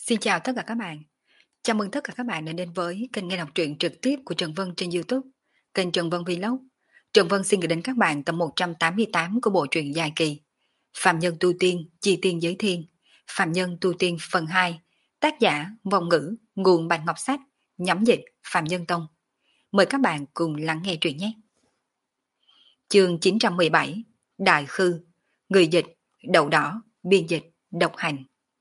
Xin chào tất cả các bạn. Chào mừng tất cả các bạn đã đến với kênh nghe đọc truyện trực tiếp của Trần Vân trên YouTube, kênh Trần Vân Vlog. Trần Vân xin gửi đến các bạn tập 188 của bộ truyện dài kỳ Phạm Nhân Tu Tiên, Chi Tiên Giới Thiên, Phạm Nhân Tu Tiên phần 2, tác giả Vong Ngữ, nguồn Bạch Ngọc Sách, nhóm dịch Phạm Nhân Tông. Mời các bạn cùng lắng nghe truyện nhé. Chương 917, Đại Khư, người dịch, Đậu Đỏ, biên dịch, Độc Hành.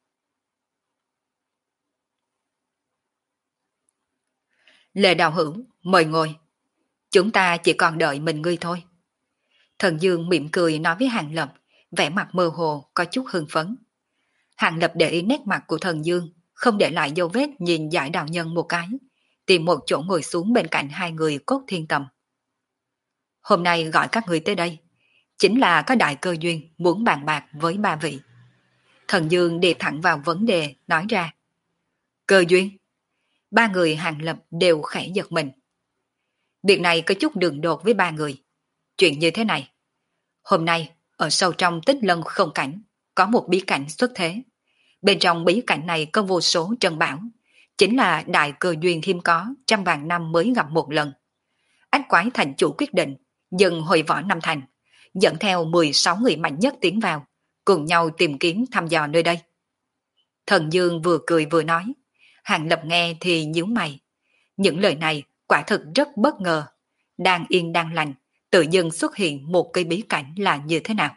Lệ Đạo Hữu, mời ngồi. Chúng ta chỉ còn đợi mình ngươi thôi. Thần Dương mỉm cười nói với Hàng Lập, vẻ mặt mơ hồ, có chút hưng phấn. Hàng Lập để ý nét mặt của Thần Dương, không để lại dấu vết nhìn Giải Đạo Nhân một cái, tìm một chỗ ngồi xuống bên cạnh hai người Cốt Thiên Tầm. Hôm nay gọi các người tới đây, chính là có đại cơ duyên muốn bàn bạc với ba vị. Thần Dương đi thẳng vào vấn đề, nói ra. Cơ duyên? Ba người Hàng Lập đều khẽ giật mình. Việc này có chút đường đột với ba người. Chuyện như thế này. Hôm nay, ở sâu trong Tích Lân không cảnh, có một bí cảnh xuất thế. Bên trong bí cảnh này có vô số trân bảo. Chính là đại cơ duyên hiếm có, trăm vạn năm mới gặp một lần. Ách Quái thành chủ quyết định, dừng hội võ Nam Thành, dẫn theo 16 người mạnh nhất tiến vào, cùng nhau tìm kiếm thăm dò nơi đây. Thần Dương vừa cười vừa nói. Hàng Lập nghe thì nhíu mày. Những lời này quả thực rất bất ngờ. Đang yên đang lành, tự dưng xuất hiện một cây bí cảnh là như thế nào?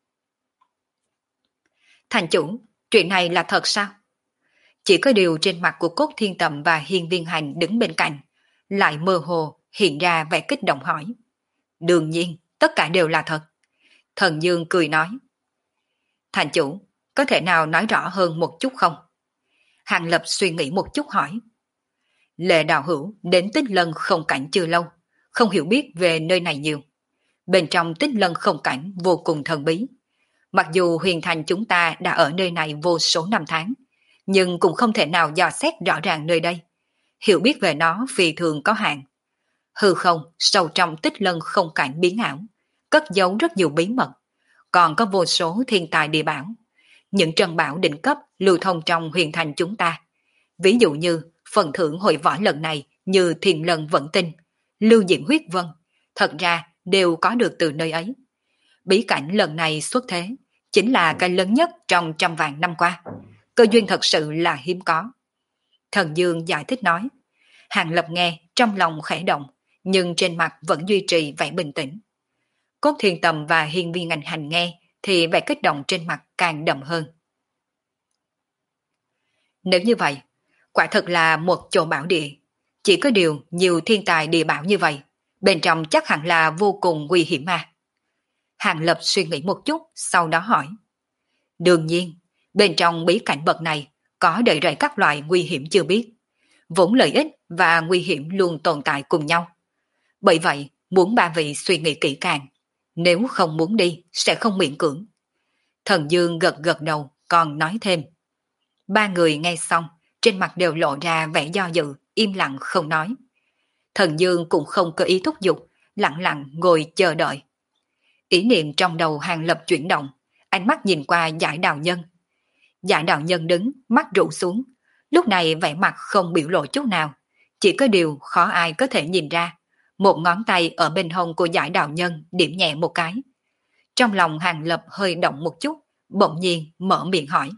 Thành chủ, chuyện này là thật sao? Chỉ có điều trên mặt của Cốt Thiên Tầm và Hiên Viên Hành đứng bên cạnh, lại mơ hồ hiện ra vẻ kích động hỏi. Đương nhiên, tất cả đều là thật. Thần Dương cười nói. Thành chủ, có thể nào nói rõ hơn một chút không? Hàng Lập suy nghĩ một chút hỏi. Lệ Đạo Hữu đến Tích Lân không cảnh chưa lâu, không hiểu biết về nơi này nhiều. Bên trong Tích Lân không cảnh vô cùng thần bí. Mặc dù huyền thành chúng ta đã ở nơi này vô số năm tháng, nhưng cũng không thể nào dò xét rõ ràng nơi đây. Hiểu biết về nó phi thường có hạn. Hư không sâu trong Tích Lân không cảnh biến ảo, cất giấu rất nhiều bí mật, còn có vô số thiên tài địa bảo. Những trân bảo đỉnh cấp lưu thông trong huyền thành chúng ta. Ví dụ như phần thưởng hội võ lần này như Thiền Lần Vận Tinh, Lưu Diễm Huyết Vân, thật ra đều có được từ nơi ấy. Bí cảnh lần này xuất thế, chính là cái lớn nhất trong trăm vạn năm qua. Cơ duyên thật sự là hiếm có. Thần Dương giải thích nói. Hàng Lập nghe, trong lòng khẽ động, nhưng trên mặt vẫn duy trì vẻ bình tĩnh. Cốt Thiên Tầm và Hiên Viên Hành nghe, thì vẻ kích động trên mặt càng đậm hơn. Nếu như vậy, quả thật là một chỗ bảo địa. Chỉ có điều nhiều thiên tài địa bảo như vậy, bên trong chắc hẳn là vô cùng nguy hiểm mà. Hàng Lập suy nghĩ một chút, sau đó hỏi. Đương nhiên, bên trong bí cảnh bậc này có đầy rẫy các loại nguy hiểm chưa biết. Vốn lợi ích và nguy hiểm luôn tồn tại cùng nhau. Bởi vậy, muốn ba vị suy nghĩ kỹ càng. Nếu không muốn đi, sẽ không miễn cưỡng. Thần Dương gật gật đầu, còn nói thêm. Ba người nghe xong, trên mặt đều lộ ra vẻ do dự, im lặng không nói. Thần Dương cũng không có ý thúc giục, lặng lặng ngồi chờ đợi. Ý niệm trong đầu Hàng Lập chuyển động, ánh mắt nhìn qua Giải Đạo Nhân. Giải Đạo Nhân đứng, mắt rũ xuống, lúc này vẻ mặt không biểu lộ chút nào, chỉ có điều khó ai có thể nhìn ra. Một ngón tay ở bên hông của Giải Đạo Nhân điểm nhẹ một cái. Trong lòng Hàng Lập hơi động một chút, bỗng nhiên mở miệng hỏi.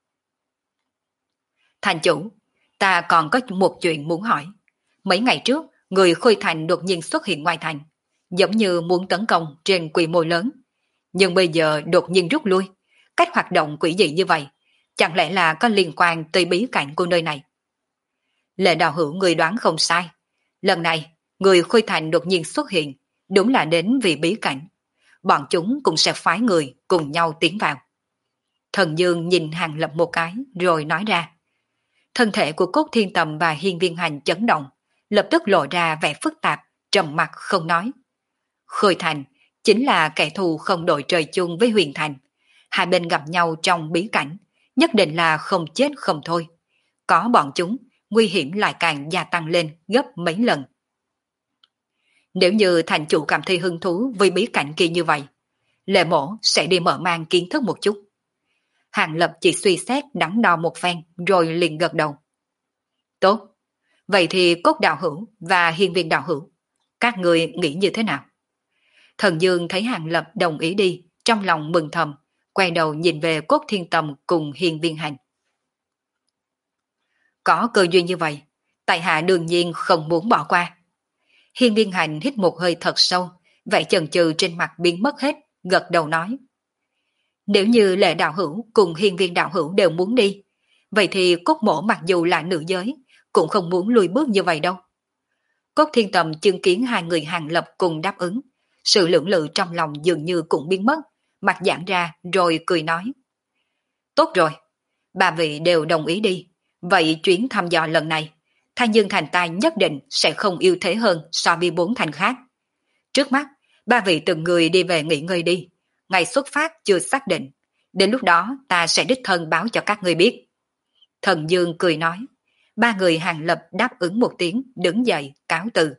Thành chủ, ta còn có một chuyện muốn hỏi. Mấy ngày trước, người Khôi Thành đột nhiên xuất hiện ngoài thành, giống như muốn tấn công trên quy mô lớn. Nhưng bây giờ đột nhiên rút lui, cách hoạt động quỷ dị như vậy, chẳng lẽ là có liên quan tới bí cảnh của nơi này? Lệ Đạo Hữu người đoán không sai. Lần này, người Khôi Thành đột nhiên xuất hiện, đúng là đến vì bí cảnh. Bọn chúng cũng sẽ phái người cùng nhau tiến vào. Thần Dương nhìn Hàng Lập một cái rồi nói ra. Thân thể của Cốt Thiên Tầm và Hiên Viên Hành chấn động, lập tức lộ ra vẻ phức tạp, trầm mặc không nói. Khôi Thành chính là kẻ thù không đội trời chung với Huyền Thành. Hai bên gặp nhau trong bí cảnh, nhất định là không chết không thôi. Có bọn chúng, nguy hiểm lại càng gia tăng lên gấp mấy lần. Nếu như thành chủ cảm thấy hứng thú với bí cảnh kia như vậy, Lệ Mổ sẽ đi mở mang kiến thức một chút. Hàng Lập chỉ suy xét đắn đo một phen rồi liền gật đầu. Tốt, vậy thì Cốt đạo hữu và Hiên viên đạo hữu, các người nghĩ như thế nào? Thần Dương thấy Hàng Lập đồng ý đi, trong lòng mừng thầm, quay đầu nhìn về Cốt Thiên Tầm cùng Hiên viên hành. Có cơ duyên như vậy, tại hạ đương nhiên không muốn bỏ qua. Hiên viên hành hít một hơi thật sâu, vẻ chần chừ trên mặt biến mất hết, gật đầu nói. Nếu như Lệ đạo hữu cùng Hiên viên đạo hữu đều muốn đi, vậy thì Cốt mỗ mặc dù là nữ giới, cũng không muốn lùi bước như vậy đâu. Cốt Thiên Tầm chứng kiến hai người Hàng Lập cùng đáp ứng, sự lưỡng lự trong lòng dường như cũng biến mất, mặt giãn ra rồi cười nói. Tốt rồi, ba vị đều đồng ý đi, vậy chuyến thăm dò lần này, Thanh Dương thành ta nhất định sẽ không ưu thế hơn so với 4 thành khác. Trước mắt, ba vị từng người đi về nghỉ ngơi đi, ngày xuất phát chưa xác định, đến lúc đó ta sẽ đích thân báo cho các ngươi biết. Thần Dương cười nói, ba người Hàng Lập đáp ứng một tiếng, đứng dậy, cáo từ.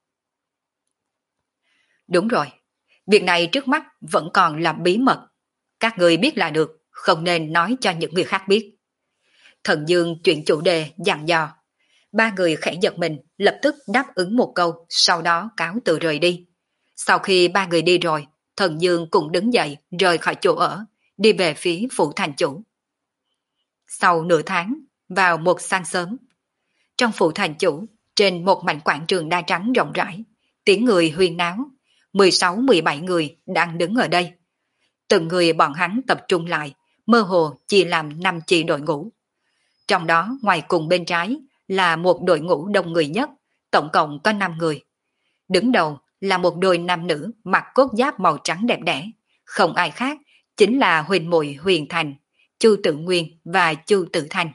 Đúng rồi, việc này trước mắt vẫn còn là bí mật. Các người biết là được, không nên nói cho những người khác biết. Thần Dương chuyển chủ đề dặn dò. Ba người khẽ giật mình, lập tức đáp ứng một câu, sau đó cáo từ rời đi. Sau khi ba người đi rồi, Thần Dương cũng đứng dậy, rời khỏi chỗ ở, đi về phía phủ thành chủ. Sau nửa tháng, vào một sáng sớm, trong phủ thành chủ, trên một mảnh quảng trường đa trắng rộng rãi, tiếng người huyên náo, 16-17 người đang đứng ở đây. Từng người bọn hắn tập trung lại, mơ hồ chia làm 5 chi đội ngũ. Trong đó ngoài cùng bên trái là một đội ngũ đông người nhất, tổng cộng có 5 người. Đứng đầu là một đôi nam nữ mặc cốt giáp màu trắng đẹp đẽ, không ai khác, chính là Huỳnh muội Huyền Thành, Chu Tự Nguyên và Chu Tự Thanh.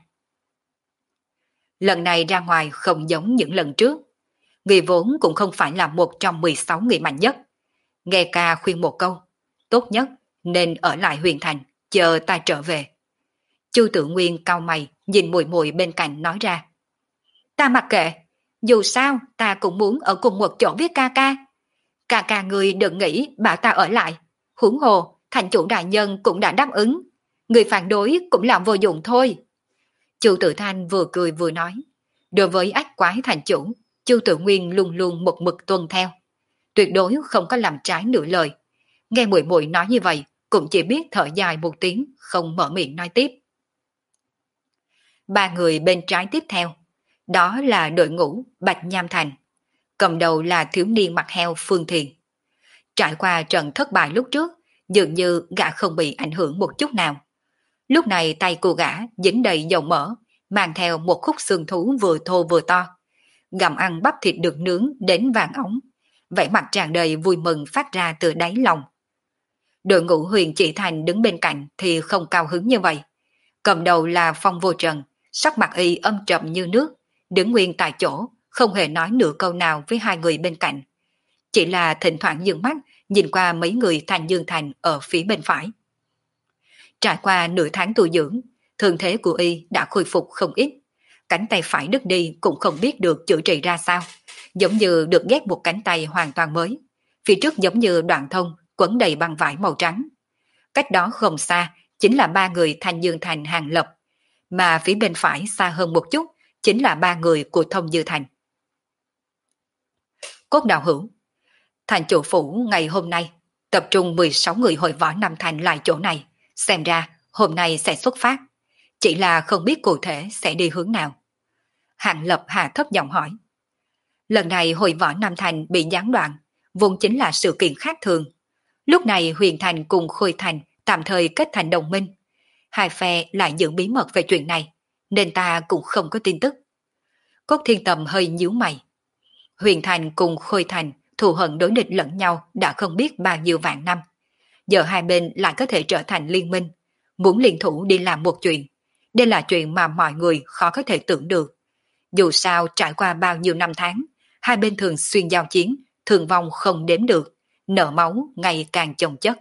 Lần này ra ngoài không giống những lần trước. Người vốn cũng không phải là một trong 16 người mạnh nhất. Nghe ca khuyên một câu, tốt nhất nên ở lại Huyền Thành, chờ ta trở về. Chu Tự Nguyên cau mày, nhìn muội muội bên cạnh nói ra. Ta mặc kệ, dù sao ta cũng muốn ở cùng một chỗ với ca ca. Ca ca người đừng nghĩ bảo ta ở lại. Huống hồ, thành chủ đại nhân cũng đã đáp ứng. Người phản đối cũng làm vô dụng thôi. Chu Tự Thanh vừa cười vừa nói. Đối với ách quái thành chủ, Chu Tự Nguyên luôn luôn một mực tuân theo. Tuyệt đối không có làm trái nửa lời. Nghe muội muội nói như vậy, cũng chỉ biết thở dài một tiếng, không mở miệng nói tiếp. Ba người bên trái tiếp theo, đó là đội ngũ Bạch Nham Thành. Cầm đầu là thiếu niên mặt heo Phương Thiền. Trải qua trận thất bại lúc trước, dường như gã không bị ảnh hưởng một chút nào. Lúc này tay của gã dính đầy dầu mỡ, mang theo một khúc xương thú vừa thô vừa to. Gặm ăn bắp thịt được nướng đến vàng ống, vẻ mặt tràn đầy vui mừng phát ra từ đáy lòng. Đội ngũ Huyền Chỉ Thành đứng bên cạnh thì không cao hứng như vậy. Cầm đầu là Phong Vô Trần, sắc mặt y âm trầm như nước, đứng nguyên tại chỗ, không hề nói nửa câu nào với hai người bên cạnh. Chỉ là thỉnh thoảng dừng mắt nhìn qua mấy người Thanh Dương Thành ở phía bên phải. Trải qua nửa tháng tu dưỡng, thương thế của y đã khôi phục không ít. Cánh tay phải đứt đi cũng không biết được chữa trị ra sao, giống như được ghép một cánh tay hoàn toàn mới. Phía trước giống như đoạn thông quấn đầy băng vải màu trắng. Cách đó không xa chính là ba người Thanh Dương Thành Hàng Lập, mà phía bên phải xa hơn một chút chính là ba người của Thông Dư Thành. Cốt đạo hữu, thành chủ phủ ngày hôm nay tập trung 16 người hội võ Nam Thành lại chỗ này, xem ra hôm nay sẽ xuất phát, chỉ là không biết cụ thể sẽ đi hướng nào. Hàng Lập hạ thấp giọng hỏi. Lần này hội võ Nam Thành bị gián đoạn, vốn chính là sự kiện khác thường. Lúc này Huyền Thành cùng Khôi Thành tạm thời kết thành đồng minh. Hai phe lại giữ bí mật về chuyện này, nên ta cũng không có tin tức. Cốt Thiên Tầm hơi nhíu mày. Huyền Thành cùng Khôi Thành thù hận đối địch lẫn nhau đã không biết bao nhiêu vạn năm. Giờ hai bên lại có thể trở thành liên minh, muốn liên thủ đi làm một chuyện. Đây là chuyện mà mọi người khó có thể tưởng được. Dù sao trải qua bao nhiêu năm tháng, hai bên thường xuyên giao chiến, thương vong không đếm được, nợ máu ngày càng chồng chất.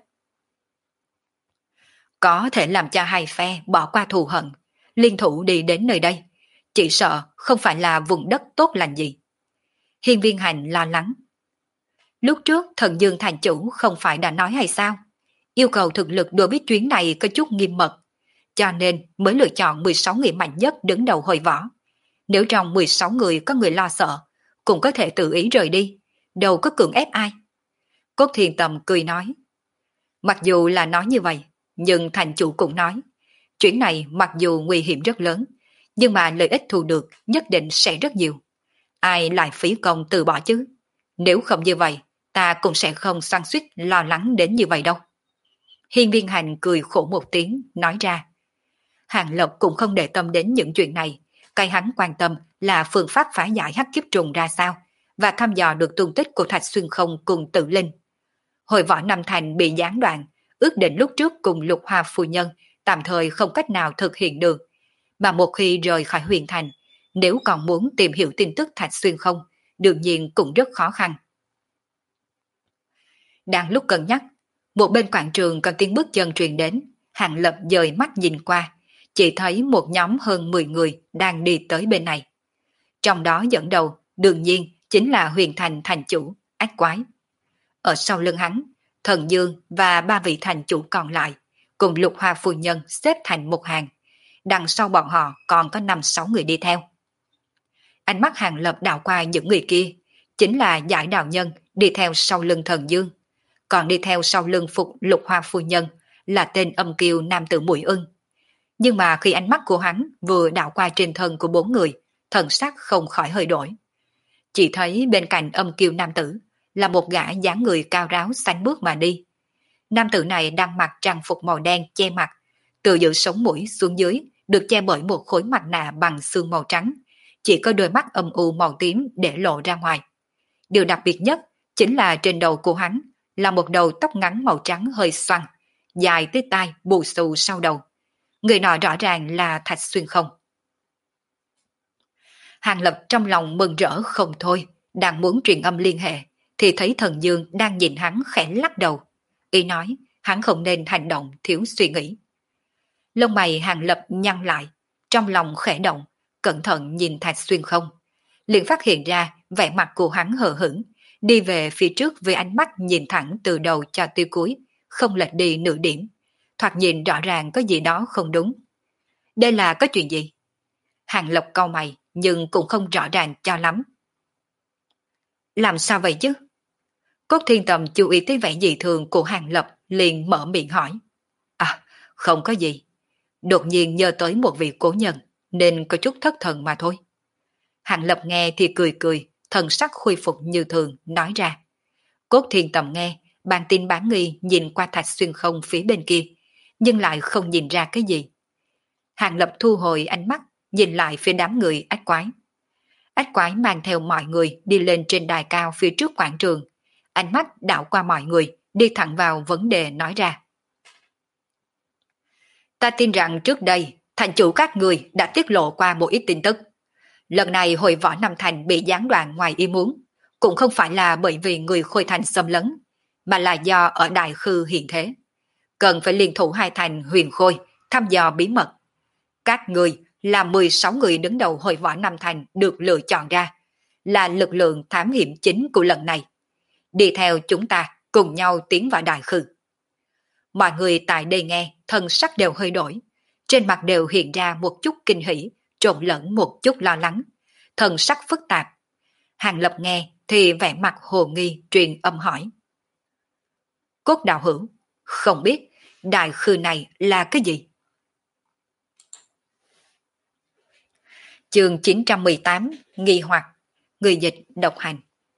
Có thể làm cho hai phe bỏ qua thù hận, liên thủ đi đến nơi đây, chỉ sợ không phải là vùng đất tốt lành gì. Hiên Viên Hành lo lắng. Lúc trước Thần Dương thành chủ không phải đã nói hay sao? Yêu cầu thực lực đối với chuyến này có chút nghiêm mật. cho nên mới lựa chọn 16 người mạnh nhất đứng đầu hội võ. Nếu trong 16 người có người lo sợ, cũng có thể tự ý rời đi, đâu có cưỡng ép ai. Cốt Thiên Tầm cười nói, mặc dù là nói như vậy, nhưng thành chủ cũng nói, chuyện này mặc dù nguy hiểm rất lớn, nhưng mà lợi ích thu được nhất định sẽ rất nhiều. Ai lại phí công từ bỏ chứ? Nếu không như vậy, ta cũng sẽ không xoắn xuýt lo lắng đến như vậy đâu. Hiên Viên Hành cười khổ một tiếng, nói ra. Hàng Lập cũng không để tâm đến những chuyện này, cái hắn quan tâm là phương pháp phá giải hắc kiếp trùng ra sao, và thăm dò được tung tích của Thạch Xuyên Không cùng Tự Linh. Hội võ Nam Thành bị gián đoạn, ước định lúc trước cùng Lục Hoa phu nhân tạm thời không cách nào thực hiện được, mà một khi rời khỏi huyền thành, nếu còn muốn tìm hiểu tin tức Thạch Xuyên Không, đương nhiên cũng rất khó khăn. Đang lúc cân nhắc, một bên quảng trường có tiếng bước chân truyền đến, Hàng Lập dời mắt nhìn qua, chỉ thấy một nhóm hơn 10 người đang đi tới bên này. Trong đó dẫn đầu, đương nhiên, chính là huyền thành thành chủ, Ách Quái. Ở sau lưng hắn, Thần Dương và ba vị thành chủ còn lại, cùng Lục Hoa phu nhân xếp thành một hàng. Đằng sau bọn họ còn có 5-6 người đi theo. Ánh mắt Hàng Lập đảo qua những người kia, chính là Giải Đạo Nhân đi theo sau lưng Thần Dương. Còn đi theo sau lưng phục Lục Hoa phu nhân là tên âm kiều nam tử Mũi Ưng. Nhưng mà khi ánh mắt của hắn vừa đảo qua trên thân của 4 người, thần sắc không khỏi hơi đổi. Chỉ thấy bên cạnh âm kiều nam tử là một gã dáng người cao ráo xanh bước mà đi. Nam tử này đang mặc trang phục màu đen che mặt, từ giữa sống mũi xuống dưới được che bởi một khối mặt nạ bằng xương màu trắng, chỉ có đôi mắt âm u màu tím để lộ ra ngoài. Điều đặc biệt nhất chính là trên đầu của hắn là một đầu tóc ngắn màu trắng hơi xoăn, dài tới tai bù xù sau đầu. Người nọ rõ ràng là Thạch Xuyên Không. Hàng Lập trong lòng mừng rỡ không thôi, đang muốn truyền âm liên hệ, thì thấy Thần Dương đang nhìn hắn khẽ lắc đầu. Ý nói, hắn không nên hành động thiếu suy nghĩ. Lông mày Hàng Lập nhăn lại, trong lòng khẽ động, cẩn thận nhìn Thạch Xuyên Không. Liền phát hiện ra vẻ mặt của hắn hờ hững, đi về phía trước với ánh mắt nhìn thẳng từ đầu cho tới cuối, không lệch đi nửa điểm. Thoạt nhìn rõ ràng có gì đó không đúng. Đây là có chuyện gì? Hàng Lập cau mày, nhưng cũng không rõ ràng cho lắm. Làm sao vậy chứ? Cốt Thiên Tầm chú ý tới vẻ dị thường của Hàng Lập, liền mở miệng hỏi. À, không có gì. Đột nhiên nhớ tới một vị cố nhân, nên có chút thất thần mà thôi. Hàng Lập nghe thì cười cười, thần sắc khôi phục như thường, nói ra. Cốt Thiên Tầm nghe, bàn tin bán nghi nhìn qua Thạch Xuyên Không phía bên kia, nhưng lại không nhìn ra cái gì. Hàng Lập thu hồi ánh mắt, nhìn lại phía đám người Ách Quái. Ách Quái mang theo mọi người đi lên trên đài cao phía trước quảng trường. Ánh mắt đảo qua mọi người, đi thẳng vào vấn đề nói ra. Ta tin rằng trước đây, thành chủ các người đã tiết lộ qua một ít tin tức. Lần này hội võ Nam Thành bị gián đoạn ngoài ý muốn, cũng không phải là bởi vì người Khôi Thành xâm lấn, mà là do ở Đại Khư hiện thế. Cần phải liên thủ hai thành Huyền Khôi, thăm dò bí mật. Các người là 16 người đứng đầu hội võ Nam Thành được lựa chọn ra, là lực lượng thám hiểm chính của lần này. Đi theo chúng ta cùng nhau tiến vào Đại Khư. Mọi người tại đây nghe, thân sắc đều hơi đổi. Trên mặt đều hiện ra một chút kinh hỉ, trộn lẫn một chút lo lắng. Thần sắc phức tạp. Hàng Lập nghe thì vẻ mặt hồ nghi truyền âm hỏi. Cốt đạo hữu, không biết Đại Khư này là cái gì? Chương 918, nghi hoặc, người dịch độc hành.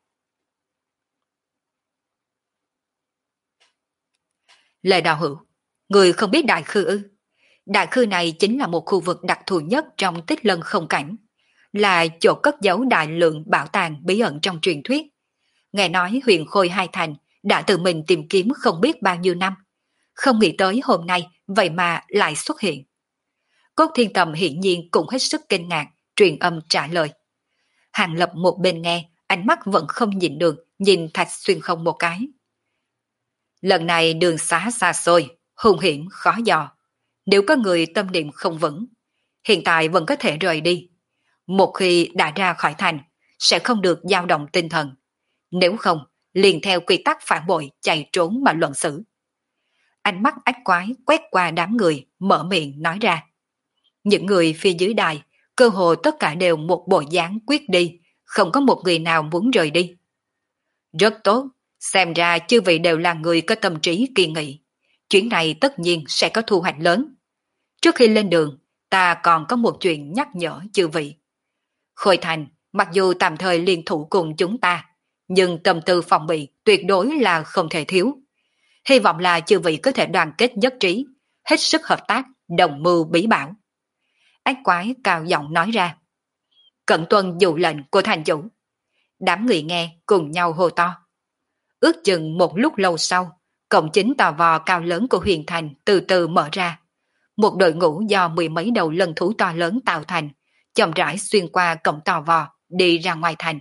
Lê đạo hữu, người không biết Đại Khư ư? Đại Khư này chính là một khu vực đặc thù nhất trong Tích Lân không cảnh, là chỗ cất giấu đại lượng bảo tàng bí ẩn trong truyền thuyết. Nghe nói Huyền Khôi hai thành đã tự mình tìm kiếm không biết bao nhiêu năm, không nghĩ tới hôm nay vậy mà lại xuất hiện. Cốt Thiên Tầm hiển nhiên cũng hết sức kinh ngạc, truyền âm trả lời. Hàng Lập một bên nghe, ánh mắt vẫn không nhìn được, nhìn Thạch Xuyên Không một cái. Lần này đường xá xa xôi, hung hiểm khó dò. Nếu có người tâm niệm không vững, hiện tại vẫn có thể rời đi. Một khi đã ra khỏi thành, sẽ không được dao động tinh thần. Nếu không, liền theo quy tắc phản bội chạy trốn mà luận xử. Ánh mắt ách quái quét qua đám người, mở miệng nói ra. Những người phía dưới đài, cơ hồ tất cả đều một bộ dáng quyết đi, không có một người nào muốn rời đi. Rất tốt, xem ra chư vị đều là người có tâm trí kỳ nghị. Chuyến này tất nhiên sẽ có thu hoạch lớn. Trước khi lên đường, ta còn có một chuyện nhắc nhở chư vị. Khôi Thành, mặc dù tạm thời liên thủ cùng chúng ta, nhưng tâm tư phòng bị tuyệt đối là không thể thiếu. Hy vọng là chư vị có thể đoàn kết nhất trí, hết sức hợp tác, đồng mưu bí bảo. Ác quái cao giọng nói ra. Cận tuân dụ lệnh của thành chủ. Đám người nghe cùng nhau hô to. Ước chừng một lúc lâu sau, cổng chính tò vò cao lớn của huyền thành từ từ mở ra. Một đội ngũ do mười mấy đầu lân thú to lớn tạo thành, chậm rãi xuyên qua cổng tò vò, đi ra ngoài thành.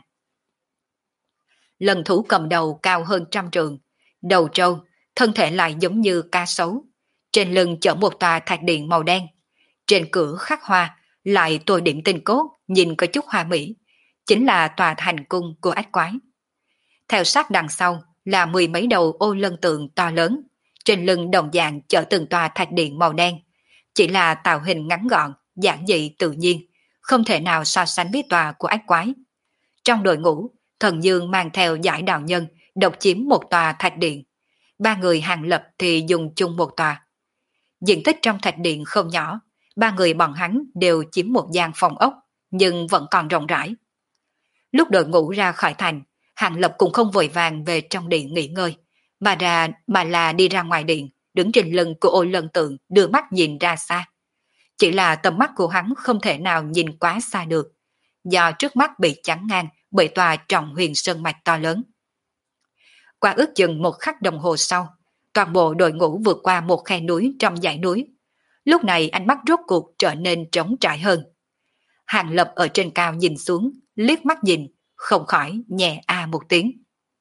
Lân thú cầm đầu cao hơn 100 trượng, đầu trâu, thân thể lại giống như cá sấu. Trên lưng chở một tòa thạch điện màu đen. Trên cửa khắc hoa, lại tô điểm tinh cốt, nhìn có chút hoa mỹ. Chính là tòa hành cung của ách quái. Theo sát đằng sau là mười mấy đầu ô lân tượng to lớn. Trên lưng đồng dạng chở từng tòa thạch điện màu đen. Chỉ là tạo hình ngắn gọn, giản dị tự nhiên, không thể nào so sánh với tòa của ách quái. Trong đội ngũ, Thần Dương mang theo giải đạo nhân, độc chiếm một tòa thạch điện. Ba người Hàng Lập thì dùng chung một tòa. Diện tích trong thạch điện không nhỏ, ba người bọn hắn đều chiếm một gian phòng ốc, nhưng vẫn còn rộng rãi. Lúc đội ngũ ra khỏi thành, Hàng Lập cũng không vội vàng về trong điện nghỉ ngơi, mà là đi ra ngoài điện, đứng trên lưng của ô lân tượng đưa mắt nhìn ra xa. Chỉ là tầm mắt của hắn không thể nào nhìn quá xa được, do trước mắt bị chắn ngang bởi tòa trọng huyền sơn mạch to lớn. Qua ước chừng một khắc đồng hồ sau, toàn bộ đội ngũ vượt qua một khe núi trong dãy núi. Lúc này ánh mắt rốt cuộc trở nên trống trải hơn. Hàng Lập ở trên cao nhìn xuống, liếc mắt nhìn, không khỏi nhẹ một tiếng.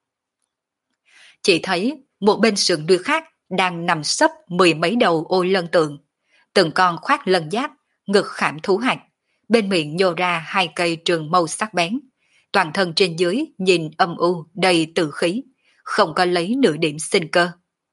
Chỉ thấy một bên sườn núi khác đang nằm sấp mười mấy đầu ô lân tượng. Từng con khoác lân giáp, ngực khảm thú hạch, bên miệng nhô ra hai cây trường mâu sắc bén. Toàn thân trên dưới nhìn âm u đầy tử khí, không có lấy nửa điểm sinh cơ.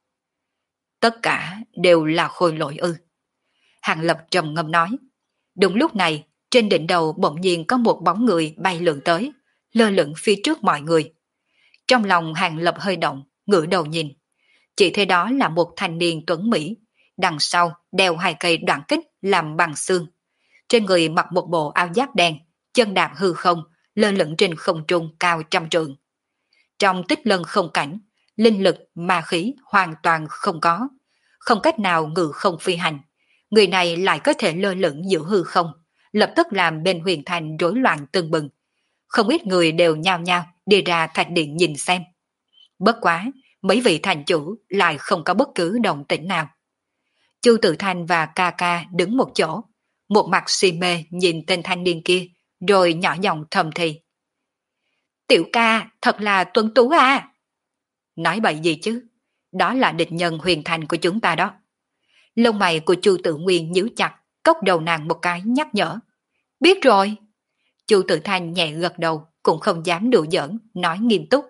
Tất cả đều là khôi lỗi ư. Hàng Lập trầm ngâm nói. Đúng lúc này, trên đỉnh đầu bỗng nhiên có một bóng người bay lượn tới, lơ lửng phía trước mọi người. Trong lòng Hàng Lập hơi động, ngửa đầu nhìn. Chỉ thấy đó là một thanh niên tuấn Mỹ, đằng sau đeo hai cây đoạn kích làm bằng xương. Trên người mặc một bộ áo giáp đen, chân đạp hư không, lơ lửng trên không trung cao 100 trượng. Trong tích lân không cảnh, linh lực, ma khí hoàn toàn không có, không cách nào ngự không phi hành. Người này lại có thể lơ lửng giữa hư không, lập tức làm bên huyền thành rối loạn tưng bừng. Không ít người đều nhao nhao đi ra thạch điện nhìn xem. Bất quá, mấy vị thành chủ lại không có bất cứ động tĩnh nào. Chu Tự Thanh và ca ca đứng một chỗ, một mặt si mê nhìn tên thanh niên kia, rồi nhỏ giọng thầm thì. Tiểu ca, thật là tuấn tú à! Nói bậy gì chứ? Đó là địch nhân huyền thành của chúng ta đó. Lông mày của Chu Tự Nguyên nhíu chặt, cốc đầu nàng một cái nhắc nhở. Biết rồi. Chu Tự Thanh nhẹ gật đầu, cũng không dám đùa giỡn, nói nghiêm túc.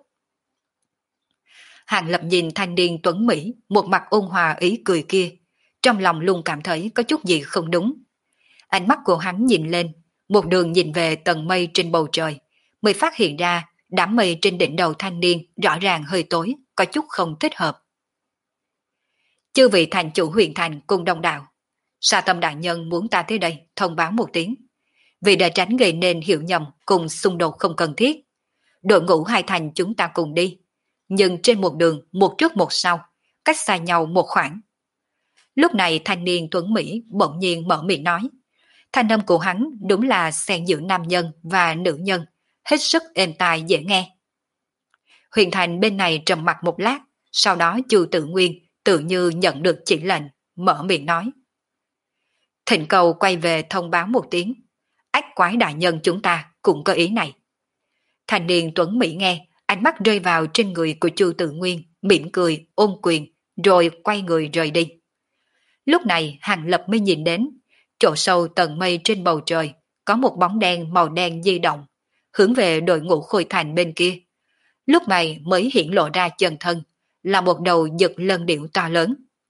Hàng Lập nhìn thanh niên tuấn Mỹ, một mặt ôn hòa ý cười kia, trong lòng luôn cảm thấy có chút gì không đúng. Ánh mắt của hắn nhìn lên, một đường nhìn về tầng mây trên bầu trời, mới phát hiện ra đám mây trên đỉnh đầu thanh niên rõ ràng hơi tối, có chút không thích hợp. Chư vị thành chủ huyền thành cùng đông đạo, Sa Tâm đại nhân muốn ta tới đây thông báo một tiếng, vì để tránh gây nên hiểu nhầm cùng xung đột không cần thiết. Đội ngũ hai thành chúng ta cùng đi, nhưng trên một đường một trước một sau, cách xa nhau một khoảng. Lúc này thanh niên tuấn Mỹ bỗng nhiên mở miệng nói. Thanh âm của hắn đúng là xen giữa nam nhân và nữ nhân, hết sức êm tai dễ nghe. Huyền Thành bên này trầm mặt một lát, sau đó Chu Tự Nguyên tự như nhận được chỉ lệnh, mở miệng nói. Thịnh cầu quay về thông báo một tiếng, ách quái đại nhân chúng ta cũng có ý này. Thanh niên tuấn Mỹ nghe, ánh mắt rơi vào trên người của Chu Tự Nguyên, mỉm cười, ôm quyền, rồi quay người rời đi. Lúc này Hàng Lập mới nhìn đến, chỗ sâu tầng mây trên bầu trời, có một bóng đen màu đen di động, hướng về đội ngũ Khôi Thành bên kia. Lúc này mới hiện lộ ra chân thân, là một đầu giật lân điểu to lớn.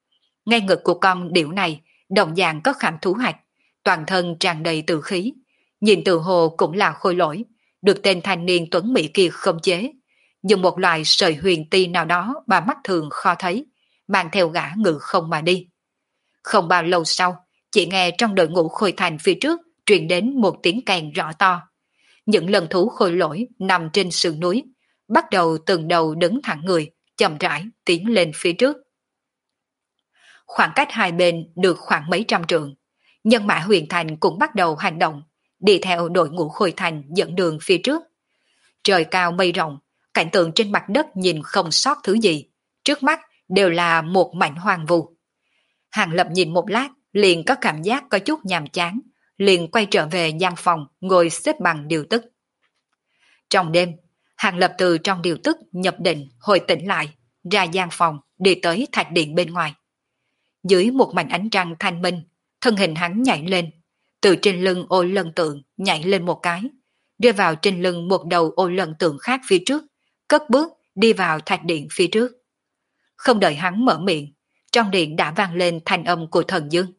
Ngay ngực của con điểu này đồng dạng có khảm thú hạch, toàn thân tràn đầy tử khí, nhìn từ hồ cũng là khôi lỗi, được tên thanh niên tuấn mỹ kia khống chế, dùng một loại sợi huyền ti nào đó mà mắt thường khó thấy, mang theo gã ngự không mà đi. Không bao lâu sau, chỉ nghe trong đội ngũ khôi thành phía trước truyền đến một tiếng kèn rõ to. Những lần thú khôi lỗi nằm trên sườn núi, bắt đầu từng đầu đứng thẳng người, chậm rãi tiến lên phía trước. Khoảng cách hai bên được khoảng mấy trăm trượng, nhân mã huyền thành cũng bắt đầu hành động, đi theo đội ngũ khôi thành dẫn đường phía trước. Trời cao mây rộng, cảnh tượng trên mặt đất nhìn không sót thứ gì, trước mắt đều là một mảnh hoang vu. Hàng Lập nhìn một lát, liền có cảm giác có chút nhàm chán, liền quay trở về gian phòng, ngồi xếp bằng điều tức. Trong đêm, Hàng Lập từ trong điều tức nhập định hồi tỉnh lại, ra gian phòng, đi tới thạch điện bên ngoài. Dưới một mảnh ánh trăng thanh minh, thân hình hắn nhảy lên, từ trên lưng ô lân tượng nhảy lên một cái, rơi vào trên lưng một đầu ô lân tượng khác phía trước, cất bước đi vào thạch điện phía trước. Không đợi hắn mở miệng, trong điện đã vang lên thanh âm của Thần Dương.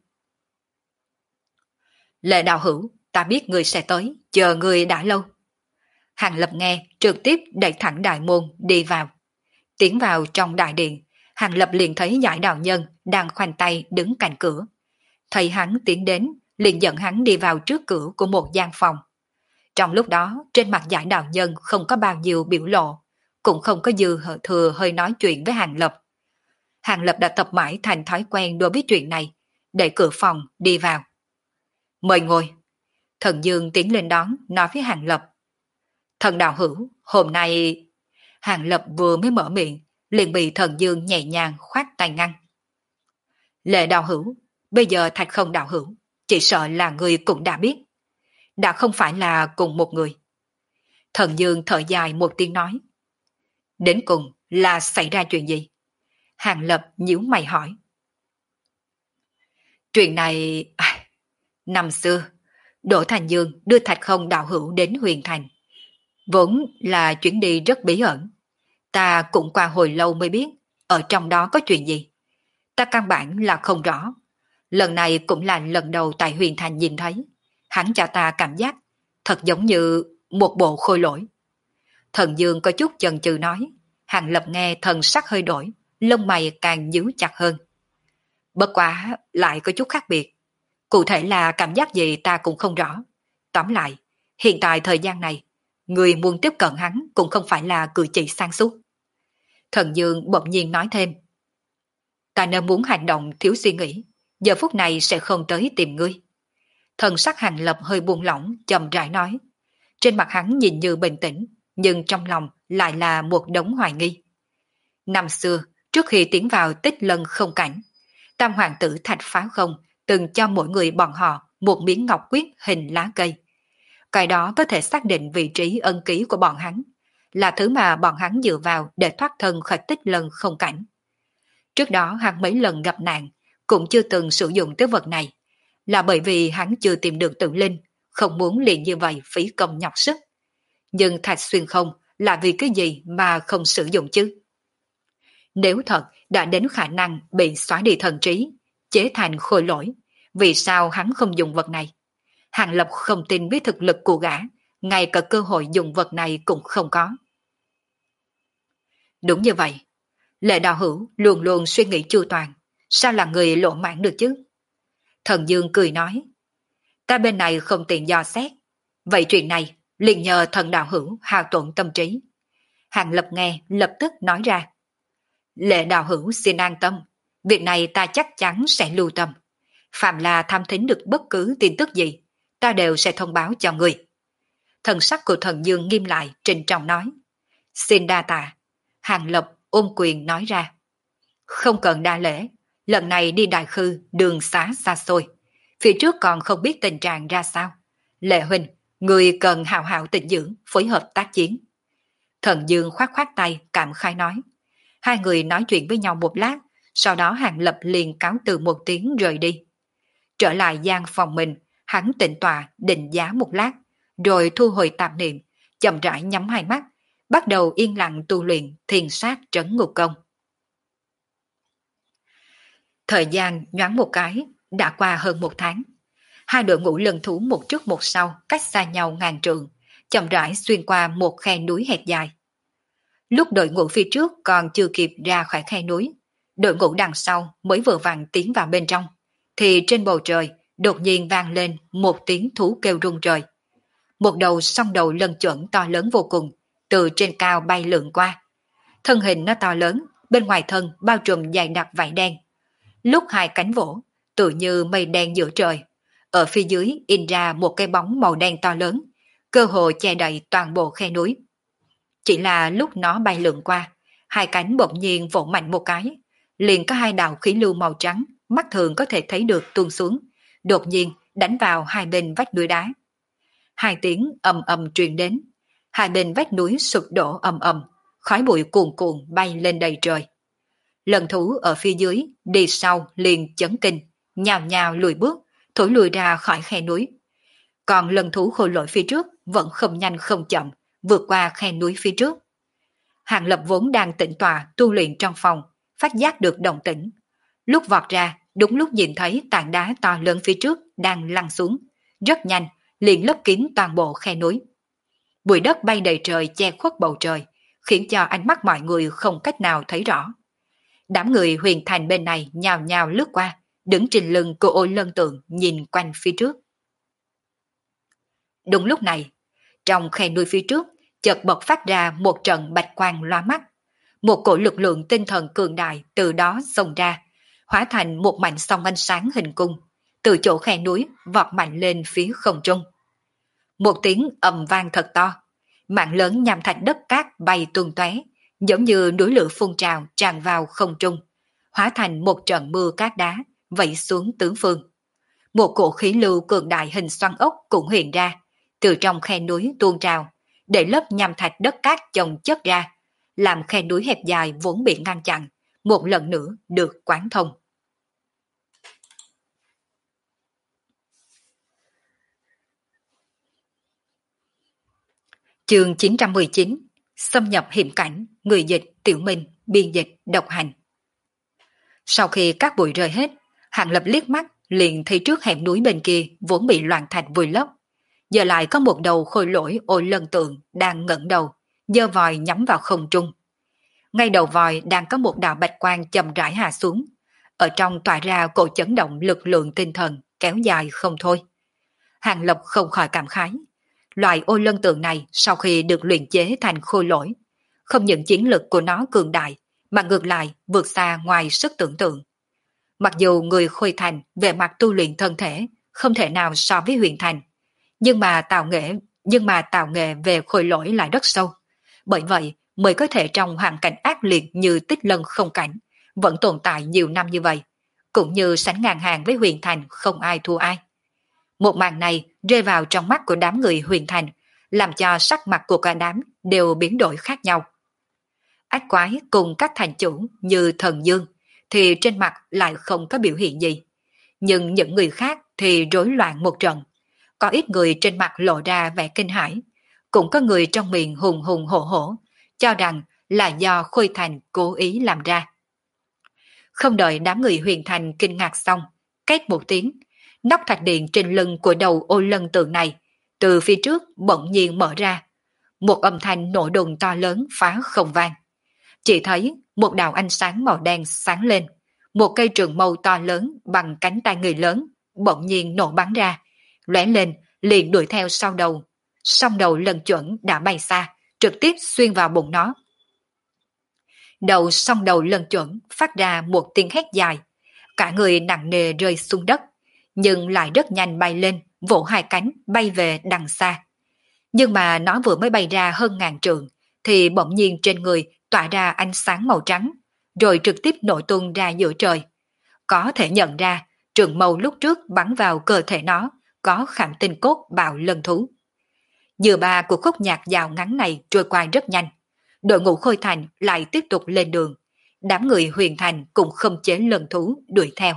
Lệ đạo hữu, ta biết người sẽ tới, chờ người đã lâu. Hàng Lập nghe, trực tiếp đẩy thẳng đại môn đi vào. Tiến vào trong đại điện, Hàng Lập liền thấy Giải đạo nhân đang khoanh tay đứng cạnh cửa. Thấy hắn tiến đến, liền dẫn hắn đi vào trước cửa của một gian phòng. Trong lúc đó, trên mặt Giải đạo nhân không có bao nhiêu biểu lộ, cũng không có dư thừa hơi nói chuyện với Hàng Lập. Hàng Lập đã tập mãi thành thói quen đối với chuyện này, đẩy cửa phòng đi vào. Mời ngồi. Thần Dương tiến lên đón, nói với Hàng Lập. Thần đạo hữu, hôm nay... Hàng Lập vừa mới mở miệng, liền bị Thần Dương nhẹ nhàng khoát tay ngăn. Lệ đạo hữu, bây giờ Thạch Không đạo hữu, chỉ sợ là người cũng đã biết. Đã không phải là cùng một người. Thần Dương thở dài một tiếng nói. Đến cùng là xảy ra chuyện gì? Hàng Lập nhíu mày hỏi. Chuyện này... năm xưa, Đỗ Thành Dương đưa Thạch Không đạo hữu đến Huyền Thành. Vốn là chuyến đi rất bí ẩn. Ta cũng qua hồi lâu mới biết ở trong đó có chuyện gì. Ta căn bản là không rõ. Lần này cũng là lần đầu tại Huyền Thành nhìn thấy. Hắn cho ta cảm giác thật giống như một bộ khôi lỗi. Thần Dương có chút chần chừ nói. Hàng Lập nghe thần sắc hơi đổi, lông mày càng nhíu chặt hơn. Bất quá lại có chút khác biệt. Cụ thể là cảm giác gì ta cũng không rõ. Tóm lại, hiện tại thời gian này, người muốn tiếp cận hắn cũng không phải là cử chỉ sang suốt. Thần Dương bỗng nhiên nói thêm. Ta nên muốn hành động thiếu suy nghĩ, giờ phút này sẽ không tới tìm ngươi. Thần sắc Hàng Lập hơi buông lỏng, chậm rãi nói. Trên mặt hắn nhìn như bình tĩnh, nhưng trong lòng lại là một đống hoài nghi. Năm xưa, trước khi tiến vào Tích Lân không cảnh, Tam hoàng tử Thạch Phá Không từng cho mỗi người bọn họ một miếng ngọc quyết hình lá cây. Cái đó có thể xác định vị trí ân ký của bọn hắn, là thứ mà bọn hắn dựa vào để thoát thân khỏi Tích Lân không cảnh. Trước đó hắn mấy lần gặp nạn, cũng chưa từng sử dụng cái vật này, là bởi vì hắn chưa tìm được tự linh, không muốn liền như vậy phí công nhọc sức. Nhưng Thạch Xuyên Không là vì cái gì mà không sử dụng chứ? Nếu thật đã đến khả năng bị xóa đi thần trí, chế thành khôi lỗi, vì sao hắn không dùng vật này? Hàng Lập không tin với thực lực của gã, ngay cả cơ hội dùng vật này cũng không có. Đúng như vậy, Lệ đạo hữu luôn luôn suy nghĩ chu toàn, sao là người lộ mãn được chứ? Thần Dương cười nói, ta bên này không tiện dò xét, vậy chuyện này liền nhờ thần đạo hữu hao tổn tâm trí. Hàng Lập nghe lập tức nói ra, Lệ đạo hữu xin an tâm, việc này ta chắc chắn sẽ lưu tâm. Phạm là tham thính được bất cứ tin tức gì, ta đều sẽ thông báo cho người. Thần sắc của Thần Dương nghiêm lại, trịnh trọng nói, xin đa tạ. Hàng Lập ôm quyền nói ra, không cần đa lễ, lần này đi Đại Khư đường xá xa xôi, phía trước còn không biết tình trạng ra sao. Lệ huynh, người cần hào hào tịnh dưỡng, phối hợp tác chiến. Thần Dương khoát khoát tay cảm khai nói. Hai người nói chuyện với nhau một lát, sau đó Hàng Lập liền cáo từ một tiếng rời đi. Trở lại gian phòng mình, hắn tịnh tọa định giá một lát, rồi thu hồi tạp niệm, chậm rãi nhắm hai mắt, bắt đầu yên lặng tu luyện thiền sát trấn ngục công. Thời gian nhoáng một cái, đã qua hơn một tháng. Hai đội ngũ lân thú một trước một sau, cách xa nhau ngàn trượng, chậm rãi xuyên qua một khe núi hẹp dài. Lúc đội ngũ phía trước còn chưa kịp ra khỏi khe núi, đội ngũ đằng sau mới vừa vặn tiến vào bên trong, thì trên bầu trời đột nhiên vang lên một tiếng thú kêu rung trời. Một đầu song đầu lân chuẩn to lớn vô cùng, từ trên cao bay lượn qua. Thân hình nó to lớn, bên ngoài thân bao trùm dày đặc vảy đen. Lúc hai cánh vỗ, tự như mây đen giữa trời. Ở phía dưới in ra một cái bóng màu đen to lớn, cơ hồ che đậy toàn bộ khe núi. Chỉ là lúc nó bay lượn qua, hai cánh bỗng nhiên vỗ mạnh một cái, liền có hai đạo khí lưu màu trắng, mắt thường có thể thấy được tuôn xuống, đột nhiên đánh vào hai bên vách núi đá. Hai tiếng ầm ầm truyền đến, hai bên vách núi sụp đổ ầm ầm, khói bụi cuồn cuộn bay lên đầy trời. Lần thú ở phía dưới đi sau liền chấn kinh, nhào nhào lùi bước, thổi lùi ra khỏi khe núi. Còn lần thú khôi lỗi phía trước vẫn không nhanh không chậm, vượt qua khe núi phía trước. Hàng Lập vốn đang tĩnh tọa tu luyện trong phòng, phát giác được động tĩnh. Lúc vọt ra, đúng lúc nhìn thấy tảng đá to lớn phía trước đang lăn xuống, rất nhanh, liền lấp kín toàn bộ khe núi. Bụi đất bay đầy trời che khuất bầu trời, khiến cho ánh mắt mọi người không cách nào thấy rõ. Đám người Huyền Thành bên này nhào nhào lướt qua, đứng trên lưng của Ôi Lân Tượng nhìn quanh phía trước. Đúng lúc này, trong khe núi phía trước, chợt bộc phát ra một trận bạch quang loa mắt. Một cổ lực lượng tinh thần cường đại từ đó xông ra, hóa thành một mảnh song ánh sáng hình cung, từ chỗ khe núi vọt mạnh lên phía không trung. Một tiếng ầm vang thật to, mạng lớn nhằm thạch đất cát bay tuôn tóe, giống như núi lửa phun trào tràn vào không trung, hóa thành một trận mưa cát đá vẩy xuống tứ phương. Một cổ khí lưu cường đại hình xoắn ốc cũng hiện ra, từ trong khe núi tuôn trào, để lớp nhằm thạch đất cát chồng chất ra, làm khe núi hẹp dài vốn bị ngăn chặn, một lần nữa được quán thông. Chương 919: Xâm nhập hiểm cảnh, người dịch, Tiểu Minh, biên dịch, độc hành. Sau khi các bụi rơi hết, Hàng Lập liếc mắt liền thấy trước hẻm núi bên kia vốn bị loạn thạch vùi lấp. Giờ lại có một đầu khôi lỗi Ôi Lân Tượng đang ngẩng đầu, giơ vòi nhắm vào không trung. Ngay đầu vòi đang có một đạo bạch quang chậm rãi hạ xuống, ở trong tỏa ra cổ chấn động lực lượng tinh thần kéo dài không thôi. Hàng Lập không khỏi cảm khái, loại Ôi Lân Tượng này sau khi được luyện chế thành khôi lỗi, không những chiến lực của nó cường đại, mà ngược lại vượt xa ngoài sức tưởng tượng. Mặc dù người Khôi Thành về mặt tu luyện thân thể không thể nào so với Huyền Thành, nhưng mà tạo nghệ về khôi lỗi lại rất sâu. Bởi vậy mới có thể trong hoàn cảnh ác liệt như Tích Lân không cảnh vẫn tồn tại nhiều năm như vậy, cũng như sánh ngang hàng với Huyền Thành không ai thua ai. Một màn này rơi vào trong mắt của đám người Huyền Thành, làm cho sắc mặt của cả đám đều biến đổi khác nhau. Ác quái cùng các thành chủ như Thần Dương thì trên mặt lại không có biểu hiện gì, nhưng những người khác thì rối loạn một trận. Có ít người trên mặt lộ ra vẻ kinh hãi, cũng có người trong miệng hùng hùng hổ hổ, cho rằng là do Khôi Thành cố ý làm ra. Không đợi đám người Huyền Thành kinh ngạc xong, két một tiếng, nóc thạch điện trên lưng của đầu Ôi Lân Tượng này từ phía trước bỗng nhiên mở ra, một âm thanh nổ đùng to lớn phá không vang. Chỉ thấy một đạo ánh sáng màu đen sáng lên, một cây trường mâu to lớn bằng cánh tay người lớn bỗng nhiên nổ bắn ra, lóe lên liền đuổi theo sau đầu. Song đầu lần chuẩn đã bay xa, trực tiếp xuyên vào bụng nó. Đầu song đầu lần chuẩn phát ra một tiếng hét dài, cả người nặng nề rơi xuống đất, nhưng lại rất nhanh bay lên, vỗ hai cánh bay về đằng xa. Nhưng mà nó vừa mới bay ra hơn ngàn trượng, thì bỗng nhiên trên người tỏa ra ánh sáng màu trắng, rồi trực tiếp nổ tung ra giữa trời. Có thể nhận ra, trường mâu lúc trước bắn vào cơ thể nó, có khảm tinh cốt bạo lân thú. Dừa ba của khúc nhạc dạo ngắn này trôi qua rất nhanh. Đội ngũ Khôi Thành lại tiếp tục lên đường. Đám người Huyền Thành cũng không chế lân thú đuổi theo.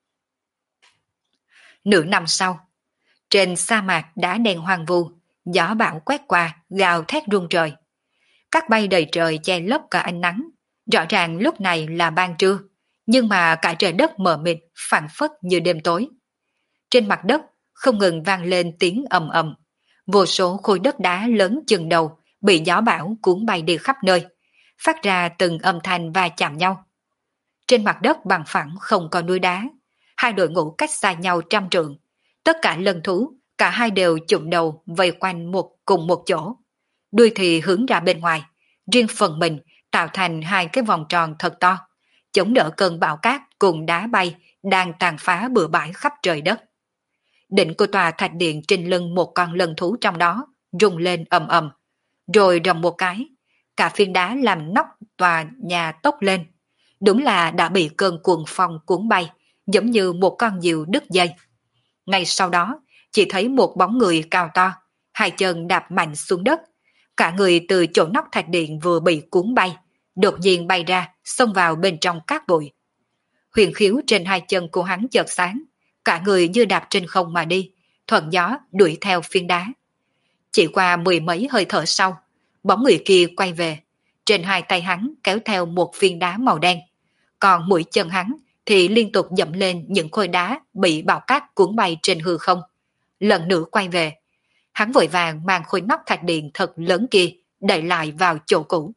Nửa năm sau, trên sa mạc đá đen hoang vu, gió bão quét qua, gào thét rung trời. Cát bay đầy trời che lấp cả ánh nắng. Rõ ràng lúc này là ban trưa, Nhưng mà cả trời đất mờ mịt phảng phất như đêm tối. Trên mặt đất không ngừng vang lên tiếng ầm ầm, vô số khối đất đá lớn chừng đầu bị gió bão cuốn bay đi khắp nơi, phát ra từng âm thanh va chạm nhau. Trên mặt đất bằng phẳng không có núi đá, hai đội ngũ cách xa nhau trăm trượng, tất cả lân thú, cả hai đều chụm đầu vây quanh cùng một chỗ, đuôi thì hướng ra bên ngoài, riêng phần mình tạo thành hai cái vòng tròn thật to, chống đỡ cơn bão cát cùng đá bay đang tàn phá bừa bãi khắp trời đất. Đỉnh của tòa thạch điện trên lưng một con lân thú trong đó rung lên ầm ầm, rồi rầm một cái, cả phiến đá làm nóc tòa nhà tốc lên. Đúng là đã bị cơn cuồng phong cuốn bay, giống như một con diều đứt dây. Ngay sau đó, chỉ thấy một bóng người cao to, hai chân đạp mạnh xuống đất. Cả người từ chỗ nóc thạch điện vừa bị cuốn bay, đột nhiên bay ra, xông vào bên trong cát bụi. Huyền khiếu trên hai chân của hắn chợt sáng, cả người như đạp trên không mà đi, thuận gió đuổi theo phiến đá. Chỉ qua mười mấy hơi thở sau, bóng người kia quay về, trên hai tay hắn kéo theo một viên đá màu đen, còn mũi chân hắn thì liên tục dẫm lên những khối đá bị bão cát cuốn bay trên hư không. Lần nữa quay về, hắn vội vàng mang khối nóc thạch điện thật lớn kia đẩy lại vào chỗ cũ.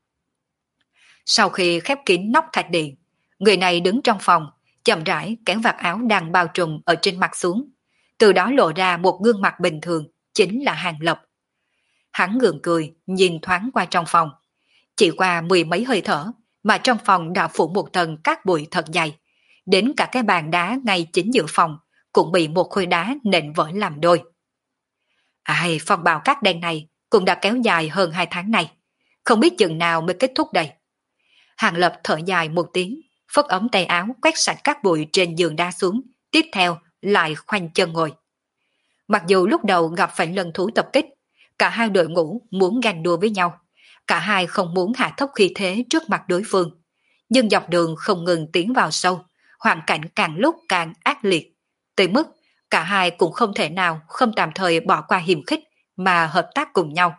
Sau khi khép kín nóc thạch điện, người này đứng trong phòng, chậm rãi kéo vạt áo đang bao trùm ở trên mặt xuống, từ đó lộ ra một gương mặt bình thường, chính là Hàng Lập. Hắn gượng cười, nhìn thoáng qua trong phòng. Chỉ qua mười mấy hơi thở, mà trong phòng đã phủ một tầng cát bụi thật dày. Đến cả cái bàn đá ngay chính giữa phòng, cũng bị một khối đá nện vỡ làm đôi. Ai, phong bào cát đen này cũng đã kéo dài hơn 2 tháng này. Không biết chừng nào mới kết thúc đây. Hàng Lập thở dài một tiếng, phất ống tay áo quét sạch cát bụi trên giường đá xuống, tiếp theo lại khoanh chân ngồi. Mặc dù lúc đầu gặp phải lần thú tập kích, cả hai đội ngũ muốn ganh đua với nhau, cả hai không muốn hạ thấp khí thế trước mặt đối phương. Nhưng dọc đường không ngừng tiến vào sâu, hoàn cảnh càng lúc càng ác liệt, tới mức cả hai cũng không thể nào không tạm thời bỏ qua hiềm khích mà hợp tác cùng nhau.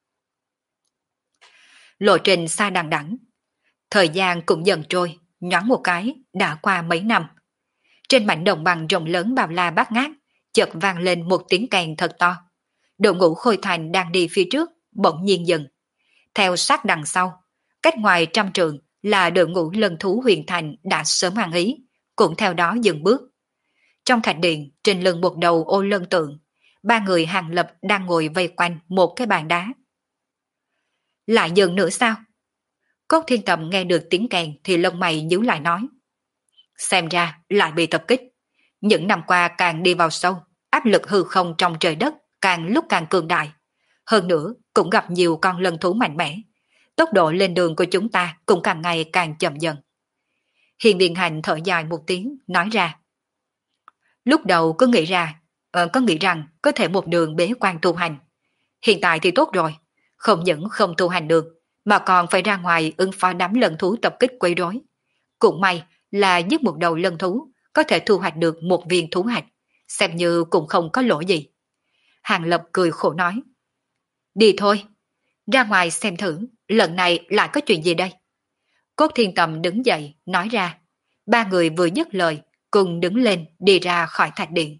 Lộ trình xa đằng đẵng, thời gian cũng dần trôi, nhoáng một cái đã qua mấy năm. Trên mảnh đồng bằng rộng lớn bao la bát ngát, chợt vang lên một tiếng kèn thật to. Đội ngũ Khôi Thành đang đi phía trước bỗng nhiên dừng. Theo sát đằng sau, cách ngoài trăm trượng là đội ngũ lân thú Huyền Thành đã sớm ăn ý, cũng theo đó dừng bước. Trong thạch điện, trên lưng một đầu ô lân tượng, ba người Hàng Lập đang ngồi vây quanh một cái bàn đá. Lại dừng nữa sao? Cốt Thiên Tầm nghe được tiếng kèn thì lông mày nhíu lại nói. Xem ra lại bị tập kích. Những năm qua càng đi vào sâu, áp lực hư không trong trời đất càng lúc càng cường đại. Hơn nữa cũng gặp nhiều con lân thú mạnh mẽ. Tốc độ lên đường của chúng ta cũng càng ngày càng chậm dần. Hiền Biện Hành thở dài một tiếng, nói ra. Lúc đầu có nghĩ rằng có thể một đường bế quan tu hành. Hiện tại thì tốt rồi, không những không tu hành được, mà còn phải ra ngoài ứng phó đám lân thú tập kích quấy rối. Cũng may là giết một đầu lân thú, có thể thu hoạch được một viên thú hạch, xem như cũng không có lỗi gì. Hàng Lập cười khổ nói. Đi thôi, ra ngoài xem thử, lần này lại có chuyện gì đây? Cốt Thiên Tầm đứng dậy, nói ra. Ba người vừa dứt lời, cùng đứng lên đi ra khỏi thạch điện.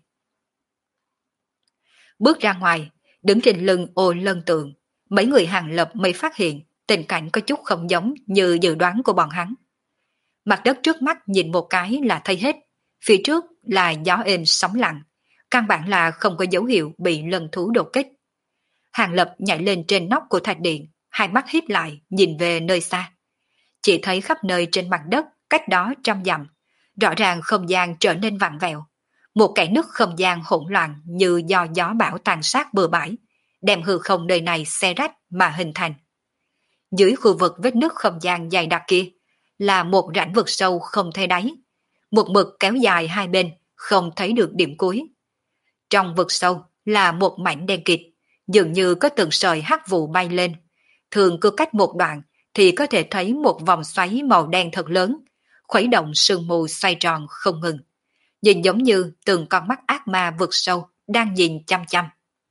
Bước ra ngoài, đứng trên lưng ô lân tượng, mấy người Hàng Lập mới phát hiện tình cảnh có chút không giống như dự đoán của bọn hắn. Mặt đất trước mắt nhìn một cái là thấy hết, phía trước là gió êm sóng lặng, căn bản là không có dấu hiệu bị lân thú đột kích. Hàng Lập nhảy lên trên nóc của thạch điện, hai mắt híp lại nhìn về nơi xa. Chỉ thấy khắp nơi trên mặt đất, cách đó trăm dặm, rõ ràng không gian trở nên vặn vẹo. Một cái nứt không gian hỗn loạn như do gió bão tàn sát bừa bãi, đem hư không nơi này xé rách mà hình thành. Dưới khu vực vết nứt không gian dày đặc kia là một rãnh vực sâu không thấy đáy, một mực kéo dài hai bên, không thấy được điểm cuối. Trong vực sâu là một mảnh đen kịt, dường như có từng sợi hắc vụ bay lên. Thường cứ cách một đoạn thì có thể thấy một vòng xoáy màu đen thật lớn, khuấy động sương mù xoay tròn không ngừng. Nhìn giống như từng con mắt ác ma vực sâu đang nhìn chăm chăm.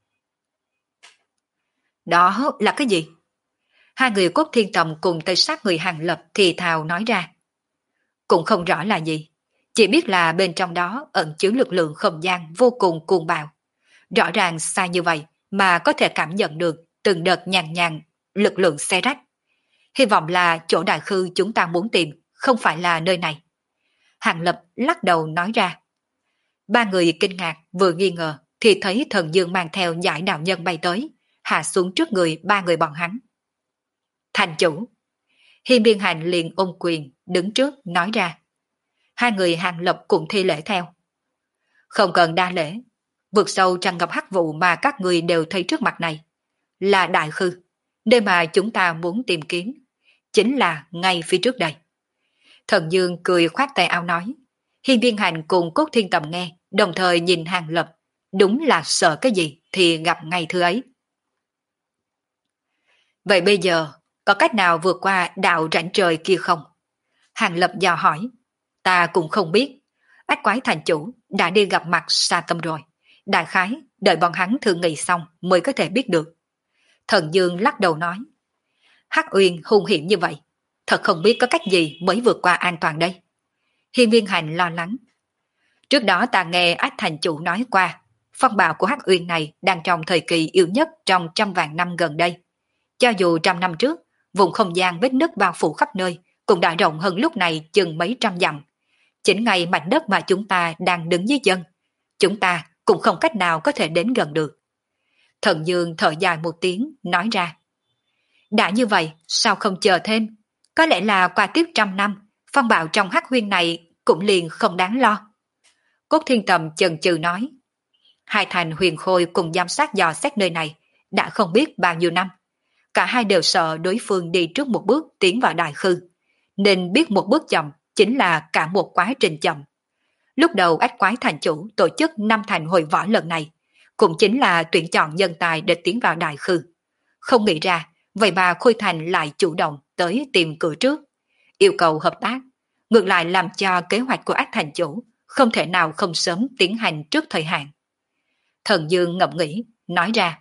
Đó là cái gì? Hai người Cốt Thiên Tầm cùng tay sát người Hàng Lập thì thào nói ra. cũng không rõ là gì. Chỉ biết là bên trong đó ẩn chứa lực lượng không gian vô cùng cuồng bạo. Rõ ràng xa như vậy mà có thể cảm nhận được từng đợt nhàn nhàn lực lượng xé rách. Hy vọng là chỗ đại khư chúng ta muốn tìm không phải là nơi này. Hàng Lập lắc đầu nói ra. Ba người kinh ngạc vừa nghi ngờ thì thấy Thần Dương mang theo giải đạo nhân bay tới, hạ xuống trước người ba người bọn hắn. Thành chủ. Hiên Biên Hành liền ôm quyền đứng trước nói ra. Hai người Hàng Lập cũng thi lễ theo. Không cần đa lễ, vượt sâu tràn ngập hắc vụ mà các người đều thấy trước mặt này là đại khư, nơi mà chúng ta muốn tìm kiếm chính là ngay phía trước đây. Thần Dương cười khoát tay áo nói. Hiên Viên Hành cùng Cốt Thiên Tầm nghe, đồng thời nhìn Hàng Lập, đúng là sợ cái gì thì gặp ngay thứ ấy. Vậy bây giờ, có cách nào vượt qua đạo rãnh trời kia không? Hàng Lập dò hỏi. Ta cũng không biết. Ách Quái thành chủ đã đi gặp mặt Sa Tâm rồi. Đại khái, đợi bọn hắn thử nghị xong mới có thể biết được. Thần Dương lắc đầu nói. Hắc Uyên hung hiểm như vậy, thật không biết có cách gì mới vượt qua an toàn đây. Hiên Viên Hành lo lắng. Trước đó ta nghe Ách thành chủ nói qua, phong bạo của Hắc Uyên này đang trong thời kỳ yếu nhất trong trăm vạn năm gần đây. Cho dù trăm năm trước, vùng không gian vết nứt bao phủ khắp nơi cũng đã rộng hơn lúc này chừng mấy trăm dặm. Chính ngay mảnh đất mà chúng ta đang đứng dưới chân, chúng ta cũng không cách nào có thể đến gần được. Thần Dương thở dài một tiếng, nói ra. Đã như vậy, sao không chờ thêm? Có lẽ là qua tiếp trăm năm, phong bạo trong Hắc Huyên này cũng liền không đáng lo. Cốt Thiên Tầm chần chừ nói. Hai thành Huyền Khôi cùng giám sát dò xét nơi này đã không biết bao nhiêu năm. Cả hai đều sợ đối phương đi trước một bước tiến vào đại khư, nên biết một bước chậm chính là cả một quá trình chậm. Lúc đầu Ách Quái thành chủ tổ chức năm thành hội võ lần này, cũng chính là tuyển chọn nhân tài để tiến vào đại khư. Không nghĩ ra, vậy mà Khôi Thành lại chủ động tới tìm cửa trước, yêu cầu hợp tác, ngược lại làm cho kế hoạch của Ách thành chủ không thể nào không sớm tiến hành trước thời hạn. Thần Dương ngẫm nghĩ, nói ra.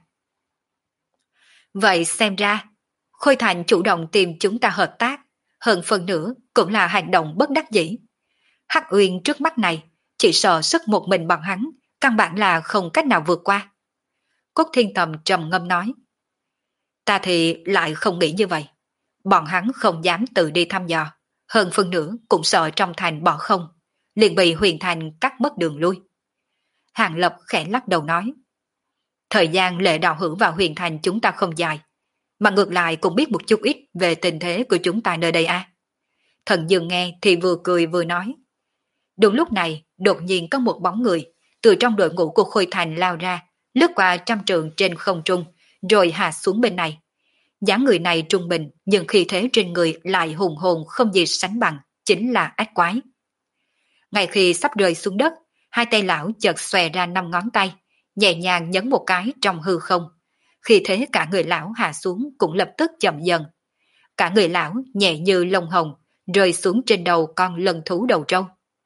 Vậy xem ra, Khôi Thành chủ động tìm chúng ta hợp tác, hơn phần nữa cũng là hành động bất đắc dĩ. Hắc Uyên trước mắt này, chỉ sợ sức một mình bọn hắn, căn bản là không cách nào vượt qua. Cốt Thiên Tầm trầm ngâm nói. Ta thì lại không nghĩ như vậy. Bọn hắn không dám tự đi thăm dò, hơn phần nữa cũng sợ trong thành bỏ không, liền bị Huyền Thành cắt mất đường lui. Hàng Lập khẽ lắc đầu nói. Thời gian lệ đạo hữu vào Huyền Thành chúng ta không dài, mà ngược lại cũng biết một chút ít về tình thế của chúng ta nơi đây à. Thần Dương nghe thì vừa cười vừa nói. Đúng lúc này, đột nhiên có một bóng người từ trong đội ngũ của Khôi Thành lao ra, lướt qua trăm trượng trên không trung, rồi hạ xuống bên này. Dáng người này trung bình, nhưng khí thế trên người lại hùng hồn không gì sánh bằng, chính là Ách Quái. Ngay khi sắp rơi xuống đất, hai tay lão chợt xòe ra 5 ngón tay, nhẹ nhàng nhấn một cái trong hư không. Khi thế cả người lão hạ xuống cũng lập tức chậm dần. Cả người lão nhẹ như lông hồng, rơi xuống trên đầu con lân thú đầu trâu.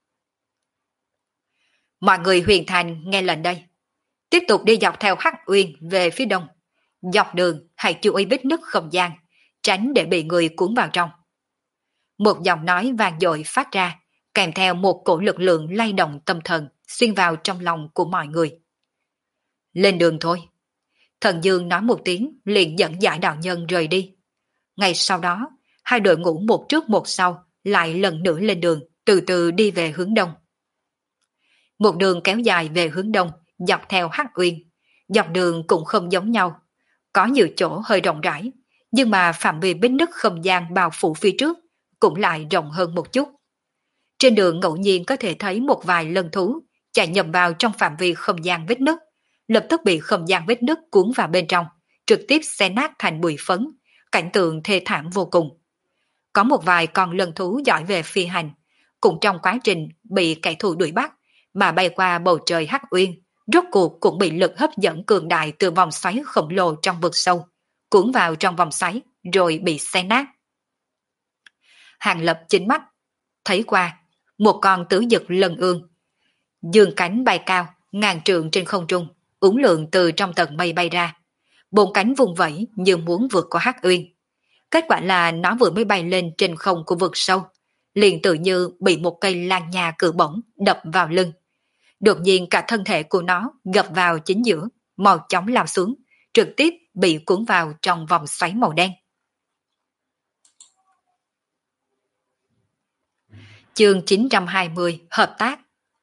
Mọi người Huyền Thành nghe lệnh đây. Tiếp tục đi dọc theo Hắc Uyên về phía đông. Dọc đường hãy chú ý vết nứt không gian, tránh để bị người cuốn vào trong. Một giọng nói vang dội phát ra, kèm theo một cổ lực lượng lay động tâm thần xuyên vào trong lòng của mọi người. Lên đường thôi. Thần Dương nói một tiếng liền dẫn giải đạo nhân rời đi. Ngay sau đó, hai đội ngũ một trước một sau lại lần nữa lên đường, từ từ đi về hướng đông. Một đường kéo dài về hướng đông, dọc theo Hắc Uyên. Dọc đường cũng không giống nhau. Có nhiều chỗ hơi rộng rãi, nhưng mà phạm vi vết nứt không gian bao phủ phía trước cũng lại rộng hơn một chút. Trên đường ngẫu nhiên có thể thấy một vài lân thú chạy nhầm vào trong phạm vi không gian vết nứt, lập tức bị không gian vết nứt cuốn vào bên trong, trực tiếp xé nát thành bụi phấn, cảnh tượng thê thảm vô cùng. Có một vài con lân thú giỏi về phi hành, cũng trong quá trình bị kẻ thù đuổi bắt mà bay qua bầu trời Hắc Uyên, rốt cuộc cũng bị lực hấp dẫn cường đại từ vòng xoáy khổng lồ trong vực sâu, cuốn vào trong vòng xoáy rồi bị xé nát. Hàng Lập chính mắt thấy qua một con tứ dực lân ương, dương cánh bay cao ngàn trượng trên không trung, uốn lượn từ trong tầng mây bay ra, bốn cánh vung vẩy như muốn vượt qua Hắc Uyên. Kết quả là nó vừa mới bay lên trên không của vực sâu, liền tự như bị một cây lan nha cự bổng đập vào lưng. Đột nhiên cả thân thể của nó gập vào chính giữa, mau chóng lao xuống, trực tiếp bị cuốn vào trong vòng xoáy màu đen. Chương 920 hợp tác.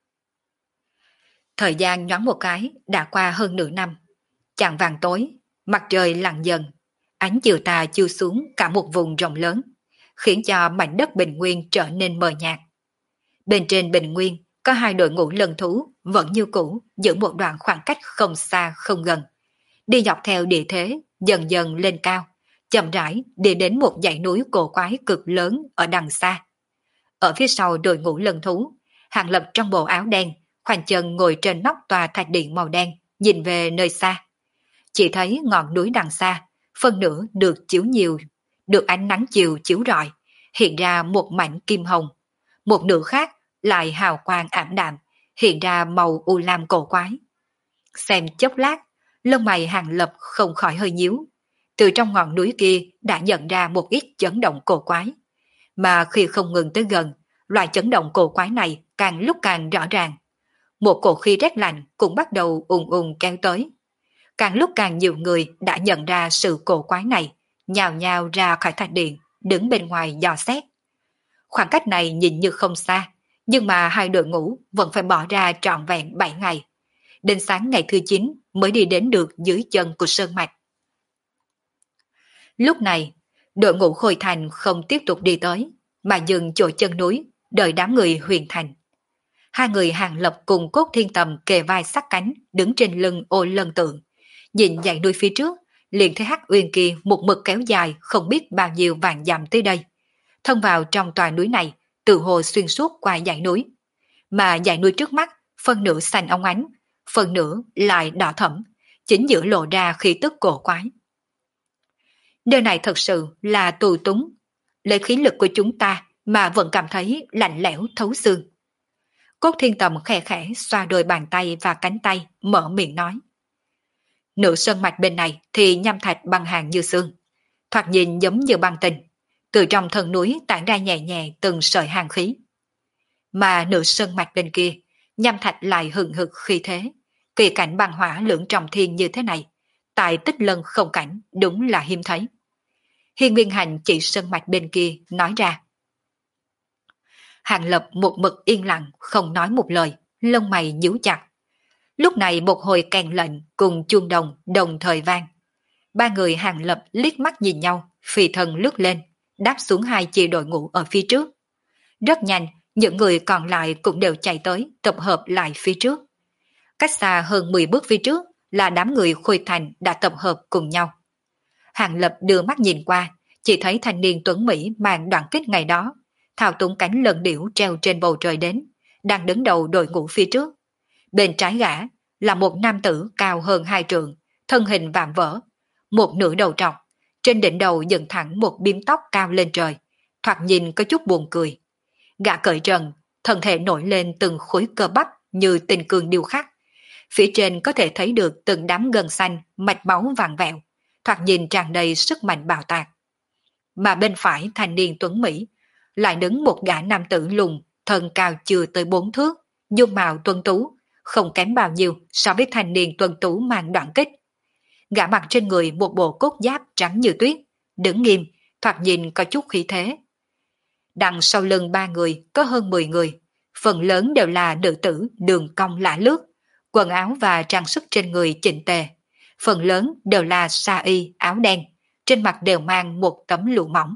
Thời gian nhoáng một cái đã qua hơn nửa năm. Chạng vàng tối, mặt trời lặn dần, ánh chiều tà chiếu xuống cả một vùng rộng lớn, khiến cho mảnh đất bình nguyên trở nên mờ nhạt. Bên trên bình nguyên có hai đội ngũ lân thú vẫn như cũ, giữ một đoạn khoảng cách không xa không gần, đi dọc theo địa thế dần dần lên cao, chậm rãi đi đến một dãy núi cổ quái cực lớn ở đằng xa. Ở phía sau đội ngũ lân thú, Hàng Lập trong bộ áo đen, khoanh chân ngồi trên nóc tòa thạch điện màu đen, nhìn về nơi xa. Chỉ thấy ngọn núi đằng xa, phân nửa được ánh nắng chiều chiếu rọi, hiện ra một mảnh kim hồng. Một nửa khác lại hào quang ảm đạm, hiện ra màu u lam cổ quái. Xem chốc lát, lông mày Hàng Lập không khỏi hơi nhíu. Từ trong ngọn núi kia đã nhận ra một ít chấn động cổ quái. Mà khi không ngừng tới gần, loại chấn động cổ quái này càng lúc càng rõ ràng. Một cổ khí rét lạnh cũng bắt đầu ùn ùn kéo tới. Càng lúc càng nhiều người đã nhận ra sự cổ quái này, nhào nhào ra khỏi thạch điện, đứng bên ngoài dò xét. Khoảng cách này nhìn như không xa, nhưng mà hai đội ngũ vẫn phải bỏ ra trọn vẹn 7 ngày. Đến sáng ngày thứ 9 mới đi đến được dưới chân của sơn mạch. Lúc này, đội ngũ Khôi Thành không tiếp tục đi tới, mà dừng chỗ chân núi, đợi đám người Huyền Thành. Hai người Hàng Lập cùng Cốt Thiên Tầm kề vai sát cánh, đứng trên lưng Ô Lân Tượng. Nhìn dãy núi phía trước, liền thấy Hắc Uyên kia một mực kéo dài không biết bao nhiêu vạn dặm tới đây. Thông vào trong tòa núi này, tự hồ xuyên suốt qua dãy núi. Mà dãy núi trước mắt, phần nửa xanh óng ánh, phần nửa lại đỏ thẫm, chính giữa lộ ra khí tức cổ quái. Nơi này thật sự là tù túng, lấy khí lực của chúng ta mà vẫn cảm thấy lạnh lẽo thấu xương. Cốt Thiên Tầm khẽ khẽ xoa đôi bàn tay và cánh tay, mở miệng nói. Nửa sơn mạch bên này thì nham thạch băng hàng như xương, thoạt nhìn giống như băng tinh, từ trong thân núi tản ra nhẹ nhẹ từng sợi hàng khí. Mà nửa sơn mạch bên kia, nham thạch lại hừng hực khí thế, kỳ cảnh băng hỏa lưỡng trọng thiên như thế này, tại Tích Lân không cảnh đúng là hiếm thấy. Hiên Viên Hành chỉ sơn mạch bên kia nói ra. Hàng Lập một mực yên lặng không nói một lời, lông mày nhíu chặt. Lúc này một hồi kèn lệnh cùng chuông đồng đồng thời vang. Ba người Hàng Lập liếc mắt nhìn nhau, phi thân lướt lên, đáp xuống hai chia đội ngũ ở phía trước. Rất nhanh, những người còn lại cũng đều chạy tới, tập hợp lại phía trước. Cách xa hơn 10 bước phía trước là đám người Khôi Thành đã tập hợp cùng nhau. Hàng Lập đưa mắt nhìn qua, chỉ thấy thanh niên tuấn Mỹ mang đoạn kích ngày đó, thao túng cánh lân điểu treo trên bầu trời đến, đang đứng đầu đội ngũ phía trước. Bên trái gã là một nam tử cao hơn 2 trượng, thân hình vạm vỡ, một nửa đầu trọc, trên đỉnh đầu dựng thẳng một bím tóc cao lên trời, thoạt nhìn có chút buồn cười. Gã cởi trần, thân thể nổi lên từng khối cơ bắp như tinh cương điêu khắc. Phía trên có thể thấy được từng đám gân xanh, mạch máu vàng vẹo, thoạt nhìn tràn đầy sức mạnh bạo tạc. Mà bên phải thanh niên tuấn Mỹ lại đứng một gã nam tử lùn, thân cao chưa tới 4 thước, dung mạo tuấn tú, không kém bao nhiêu so với thanh niên tuấn tú mang đoạn kích. Gã mặc trên người một bộ cốt giáp trắng như tuyết, đứng nghiêm, thoạt nhìn có chút khí thế. Đằng sau lưng ba người có hơn 10 người, phần lớn đều là nữ tử đường cong lả lướt, quần áo và trang sức trên người chỉnh tề. Phần lớn đều là sa y, áo đen, trên mặt đều mang một tấm lụa mỏng.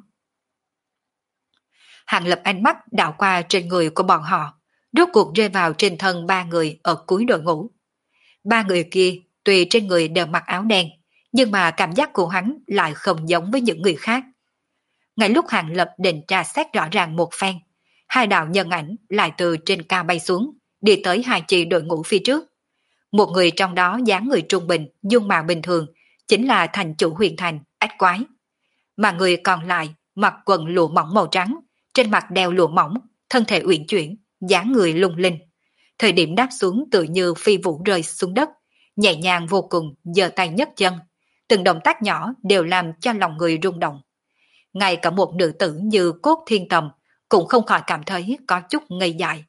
Hàng Lập ánh mắt đảo qua trên người của bọn họ, rốt cuộc rơi vào trên thân ba người ở cuối đội ngũ. Ba người kia tuy trên người đều mặc áo đen, nhưng mà cảm giác của hắn lại không giống với những người khác. Ngay lúc Hàng Lập định tra xét rõ ràng một phen, hai đạo nhân ảnh lại từ trên cao bay xuống, đi tới hai chi đội ngũ phía trước. Một người trong đó dáng người trung bình, dung mạo bình thường, chính là thành chủ Huyền Thành, Ách Quái. Mà người còn lại mặc quần lụa mỏng màu trắng, trên mặt đeo lụa mỏng, thân thể uyển chuyển, dáng người lung linh. Thời điểm đáp xuống tự như phi vũ rơi xuống đất, nhẹ nhàng vô cùng, giơ tay nhấc chân. Từng động tác nhỏ đều làm cho lòng người rung động. Ngay cả một nữ tử như Cốt Thiên Tầm cũng không khỏi cảm thấy có chút ngây dại.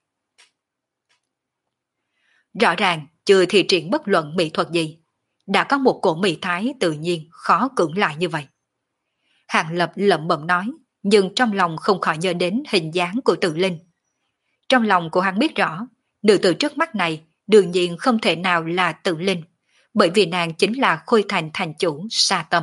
Rõ ràng chưa thi triển bất luận mỹ thuật gì, đã có một cổ mỹ thái tự nhiên khó cưỡng lại như vậy. Hàng Lập lẩm bẩm nói, nhưng trong lòng không khỏi nhớ đến hình dáng của Tự Linh. Trong lòng của hắn biết rõ, nữ tử trước mắt này đương nhiên không thể nào là Tự Linh, bởi vì nàng chính là Khôi Thành thành chủ Sa Tâm.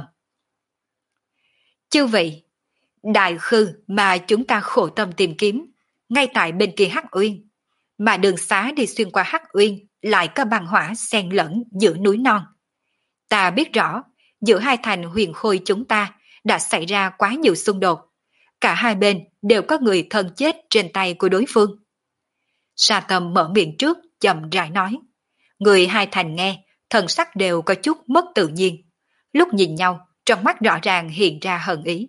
Chư vị, đại khư mà chúng ta khổ tâm tìm kiếm, ngay tại bên kia Hắc Uyên, mà đường xá đi xuyên qua Hắc Uyên lại có băng hỏa xen lẫn giữa núi non. Ta biết rõ, giữa hai thành Huyền Khôi chúng ta đã xảy ra quá nhiều xung đột. Cả hai bên đều có người thân chết trên tay của đối phương. Sa Tâm mở miệng trước, chậm rãi nói. Người hai thành nghe, thần sắc đều có chút mất tự nhiên. Lúc nhìn nhau, trong mắt rõ ràng hiện ra hận ý.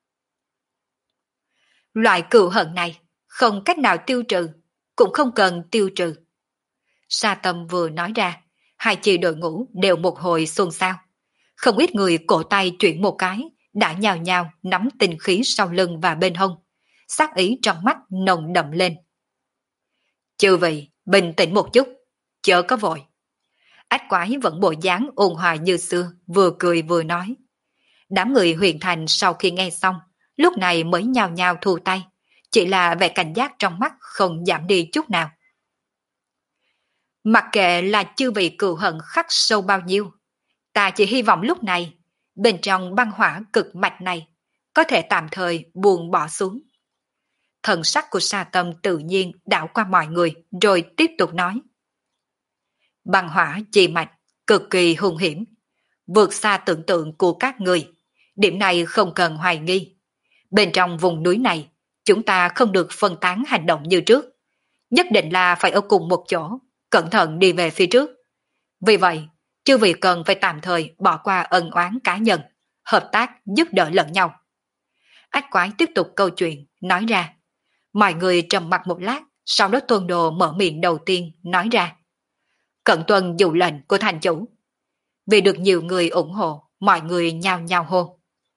Loại cừu hận này không cách nào tiêu trừ, cũng không cần tiêu trừ. Sa Tâm vừa nói ra, hai chi đội ngũ đều một hồi xôn xao. Không ít người cổ tay chuyển một cái, đã nhào nhào nắm tinh khí sau lưng và bên hông. Sát ý trong mắt nồng đậm lên. Chư vị, bình tĩnh một chút, chớ có vội. Ách quái vẫn bộ dáng ôn hòa như xưa, vừa cười vừa nói. Đám người Huyền Thành sau khi nghe xong, lúc này mới nhào nhào thu tay, chỉ là vẻ cảnh giác trong mắt không giảm đi chút nào. Mặc kệ là chư vị cừu hận khắc sâu bao nhiêu, ta chỉ hy vọng lúc này, bên trong băng hỏa cực mạch này, có thể tạm thời buông bỏ xuống. Thần sắc của Sa Tâm tự nhiên đảo qua mọi người, rồi tiếp tục nói. Băng hỏa chi mạch, cực kỳ hung hiểm, vượt xa tưởng tượng của các người. Điểm này không cần hoài nghi. Bên trong vùng núi này, chúng ta không được phân tán hành động như trước. Nhất định là phải ở cùng một chỗ, cẩn thận đi về phía trước. Vì vậy, chư vị cần phải tạm thời bỏ qua ân oán cá nhân, hợp tác giúp đỡ lẫn nhau. Ách quái tiếp tục câu chuyện, nói ra. Mọi người trầm mặc một lát, sau đó Tôn Đồ mở miệng đầu tiên, nói ra. Cận tuân dụ lệnh của thành chủ. Vì được nhiều người ủng hộ, mọi người nhao nhao hô.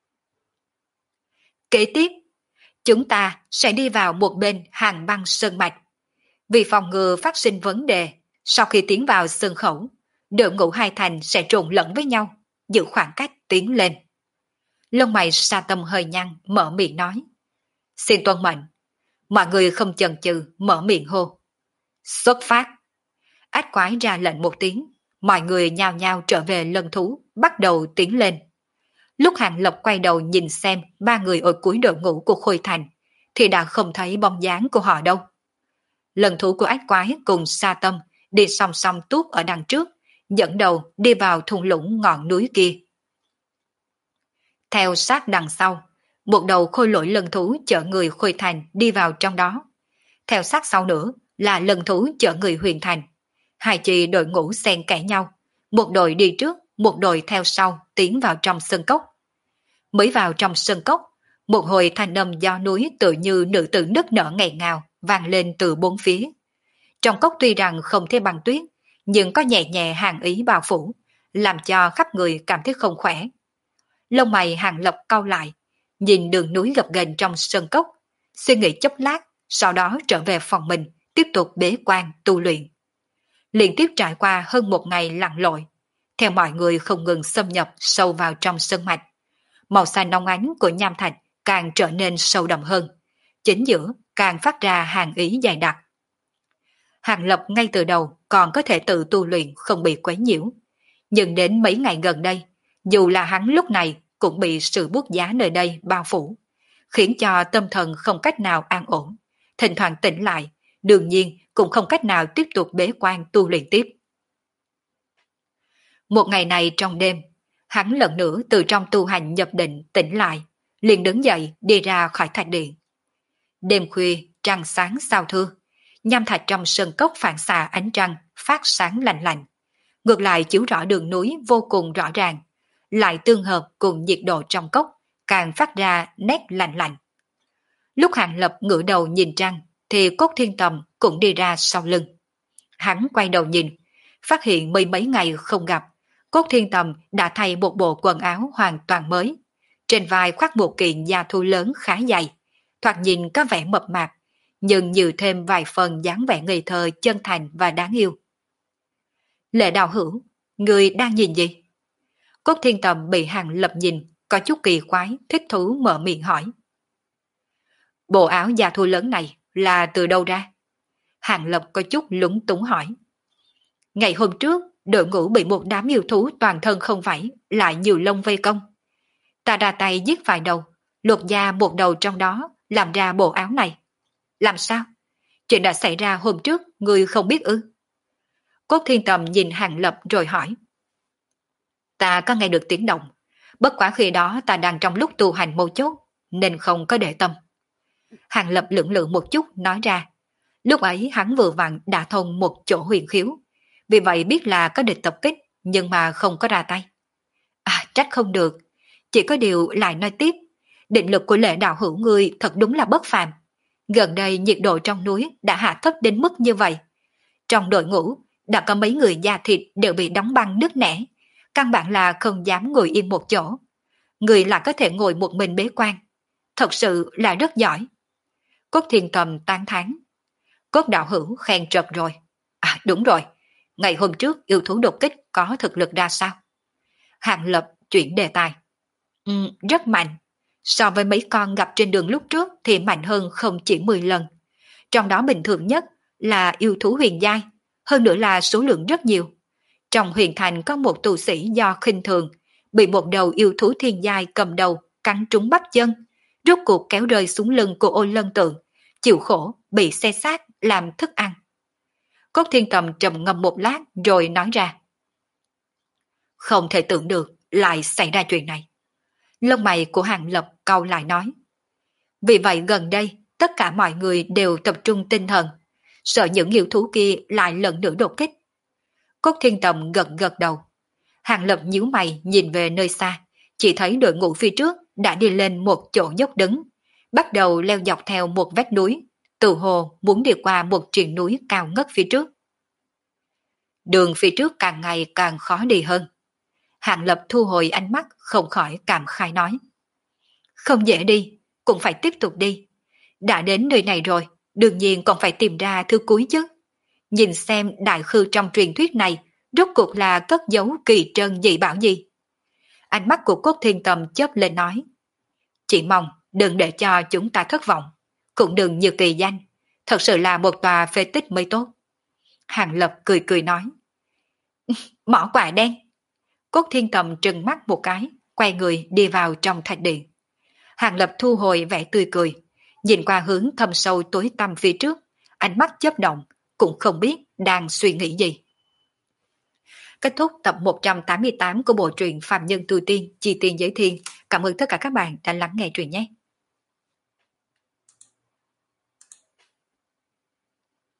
Kế tiếp, chúng ta sẽ đi vào một bên hàng băng sơn mạch. Vì phòng ngừa phát sinh vấn đề, sau khi tiến vào sơn khẩu, đội ngũ hai thành sẽ trộn lẫn với nhau, giữ khoảng cách tiến lên. Lông mày Sa Tâm hơi nhăn, mở miệng nói. Xin tuân mệnh. Mọi người không chần chừ, mở miệng hô. Xuất phát. Ách quái ra lệnh một tiếng, mọi người nhao nhao trở về lân thú, bắt đầu tiến lên. Lúc Hàng Lập quay đầu nhìn xem ba người ở cuối đội ngũ của Khôi Thành, thì đã không thấy bóng dáng của họ đâu. Lân thú của ách quái cùng Sa Tâm đi song song tuốt ở đằng trước, dẫn đầu đi vào thung lũng ngọn núi kia. Theo sát đằng sau, một đầu khôi lỗi lân thú chở người Khôi Thành đi vào trong đó. Theo sát sau nữa là lân thú chở người Huyền Thành. Hai chi đội ngũ xen kẽ nhau, một đội đi trước, một đội theo sau tiến vào trong sơn cốc. Mới vào trong sơn cốc, một hồi thanh âm do núi tự như nữ tử nức nở nghẹn ngào vang lên từ bốn phía. Trong cốc tuy rằng không thấy băng tuyết, nhưng có nhẹ nhẹ hàn ý bao phủ, làm cho khắp người cảm thấy không khỏe. Lông mày Hàng Lập cau lại, nhìn đường núi gập ghềnh trong sơn cốc, suy nghĩ chốc lát, sau đó trở về phòng mình, tiếp tục bế quan tu luyện. Liên tiếp trải qua hơn một ngày lặn lội, theo mọi người không ngừng xâm nhập sâu vào trong sơn mạch. Màu xanh nóng ánh của nham thạch càng trở nên sâu đậm hơn, chính giữa càng phát ra hàn ý dày đặc. Hàng Lập ngay từ đầu còn có thể tự tu luyện không bị quấy nhiễu, nhưng đến mấy ngày gần đây, dù là hắn lúc này cũng bị sự buốt giá nơi đây bao phủ, khiến cho tâm thần không cách nào an ổn, thỉnh thoảng tỉnh lại, đương nhiên cũng không cách nào tiếp tục bế quan tu luyện tiếp. Một ngày này trong đêm, hắn lần nữa từ trong tu hành nhập định tỉnh lại, liền đứng dậy đi ra khỏi thạch điện. Đêm khuya, trăng sáng sao thưa, nham thạch trong sơn cốc phản xạ ánh trăng, phát sáng lạnh lạnh. Ngược lại chiếu rõ đường núi vô cùng rõ ràng, lại tương hợp cùng nhiệt độ trong cốc, càng phát ra nét lạnh lạnh. Lúc Hàng Lập ngửa đầu nhìn trăng, thì Cốt Thiên Tầm cũng đi ra sau lưng. Hắn quay đầu nhìn, phát hiện mấy ngày không gặp, Cốt Thiên Tầm đã thay một bộ quần áo hoàn toàn mới. Trên vai khoác một kiện da thú lớn khá dày, thoạt nhìn có vẻ mập mạp, nhưng nhiều thêm vài phần dáng vẻ ngây thơ chân thành và đáng yêu. Lệ Đạo Hữu, người đang nhìn gì? Cốt Thiên Tầm bị Hàng Lập nhìn, có chút kỳ quái, thích thú mở miệng hỏi. Bộ áo da thú lớn này là từ đâu ra? Hàng Lập có chút lúng túng hỏi. Ngày hôm trước, đội ngũ bị một đám yêu thú toàn thân không vảy, lại nhiều lông vây công. Ta ra tay giết vài đầu, lột da một đầu trong đó, làm ra bộ áo này. Làm sao? Chuyện đã xảy ra hôm trước, người không biết ư? Cốt Thiên Tầm nhìn Hàng Lập rồi hỏi. Ta có nghe được tiếng động, bất quá khi đó ta đang trong lúc tu hành mâu chốt, nên không có để tâm. Hàng Lập lưỡng lự một chút nói ra. Lúc ấy hắn vừa vặn đã thông một chỗ huyền khiếu, vì vậy biết là có địch tập kích, nhưng mà không có ra tay. À, trách không được, chỉ có điều lại nói tiếp, định lực của Lệ Đạo Hữu ngươi thật đúng là bất phàm. Gần đây nhiệt độ trong núi đã hạ thấp đến mức như vậy. Trong đội ngũ đã có mấy người da thịt đều bị đóng băng nứt nẻ, căn bản là không dám ngồi yên một chỗ. Người lại có thể ngồi một mình bế quan, thật sự là rất giỏi. Cốt Thiên Tầm tán thán. Cốt Đạo Hữu khen trật rồi. À đúng rồi, ngày hôm trước yêu thú đột kích có thực lực ra sao? Hàng Lập chuyển đề tài. Rất mạnh. So với mấy con gặp trên đường lúc trước thì mạnh hơn không chỉ 10 lần. Trong đó bình thường nhất là yêu thú huyền giai, hơn nữa là số lượng rất nhiều. Trong huyền thành có một tù sĩ do khinh thường, bị một đầu yêu thú thiên giai cầm đầu cắn trúng bắp chân, rốt cuộc kéo rơi xuống lưng của Ôn Lân Tượng, chịu khổ bị xe sát làm thức ăn. Cốt Thiên Tầm trầm ngâm một lát rồi nói ra. Không thể tưởng được lại xảy ra chuyện này. Lông mày của Hàng Lập cau lại nói. Vì vậy gần đây tất cả mọi người đều tập trung tinh thần, sợ những yêu thú kia lại lần nữa đột kích. Cốt Thiên Tầm gật gật đầu. Hàng Lập nhíu mày nhìn về nơi xa, chỉ thấy đội ngũ phía trước đã đi lên một chỗ dốc đứng, bắt đầu leo dọc theo một vách núi, từ hồ muốn đi qua một triền núi cao ngất phía trước. Đường phía trước càng ngày càng khó đi hơn. Hàng Lập thu hồi ánh mắt không khỏi cảm khai nói. Không dễ đi, cũng phải tiếp tục đi. Đã đến nơi này rồi, đương nhiên còn phải tìm ra thứ cuối chứ. Nhìn xem đại khư trong truyền thuyết này, rốt cuộc là cất giấu kỳ trân dị bảo gì. Ánh mắt của Cốt Thiên Tầm chớp lên nói. Chỉ mong đừng để cho chúng ta thất vọng, cũng đừng như kỳ danh, thật sự là một tòa phế tích mới tốt. Hàng Lập cười cười nói. Mỏ quả đen. Cốt Thiên Tầm trừng mắt một cái, quay người đi vào trong thạch điện. Hàng Lập thu hồi vẻ tươi cười, nhìn qua hướng thâm sâu tối tăm phía trước, ánh mắt chớp động, cũng không biết đang suy nghĩ gì. Kết thúc tập 188 của bộ truyện Phàm Nhân Tu Tiên, Chi Tiên Giới Thiên. Cảm ơn tất cả các bạn đã lắng nghe truyện nhé.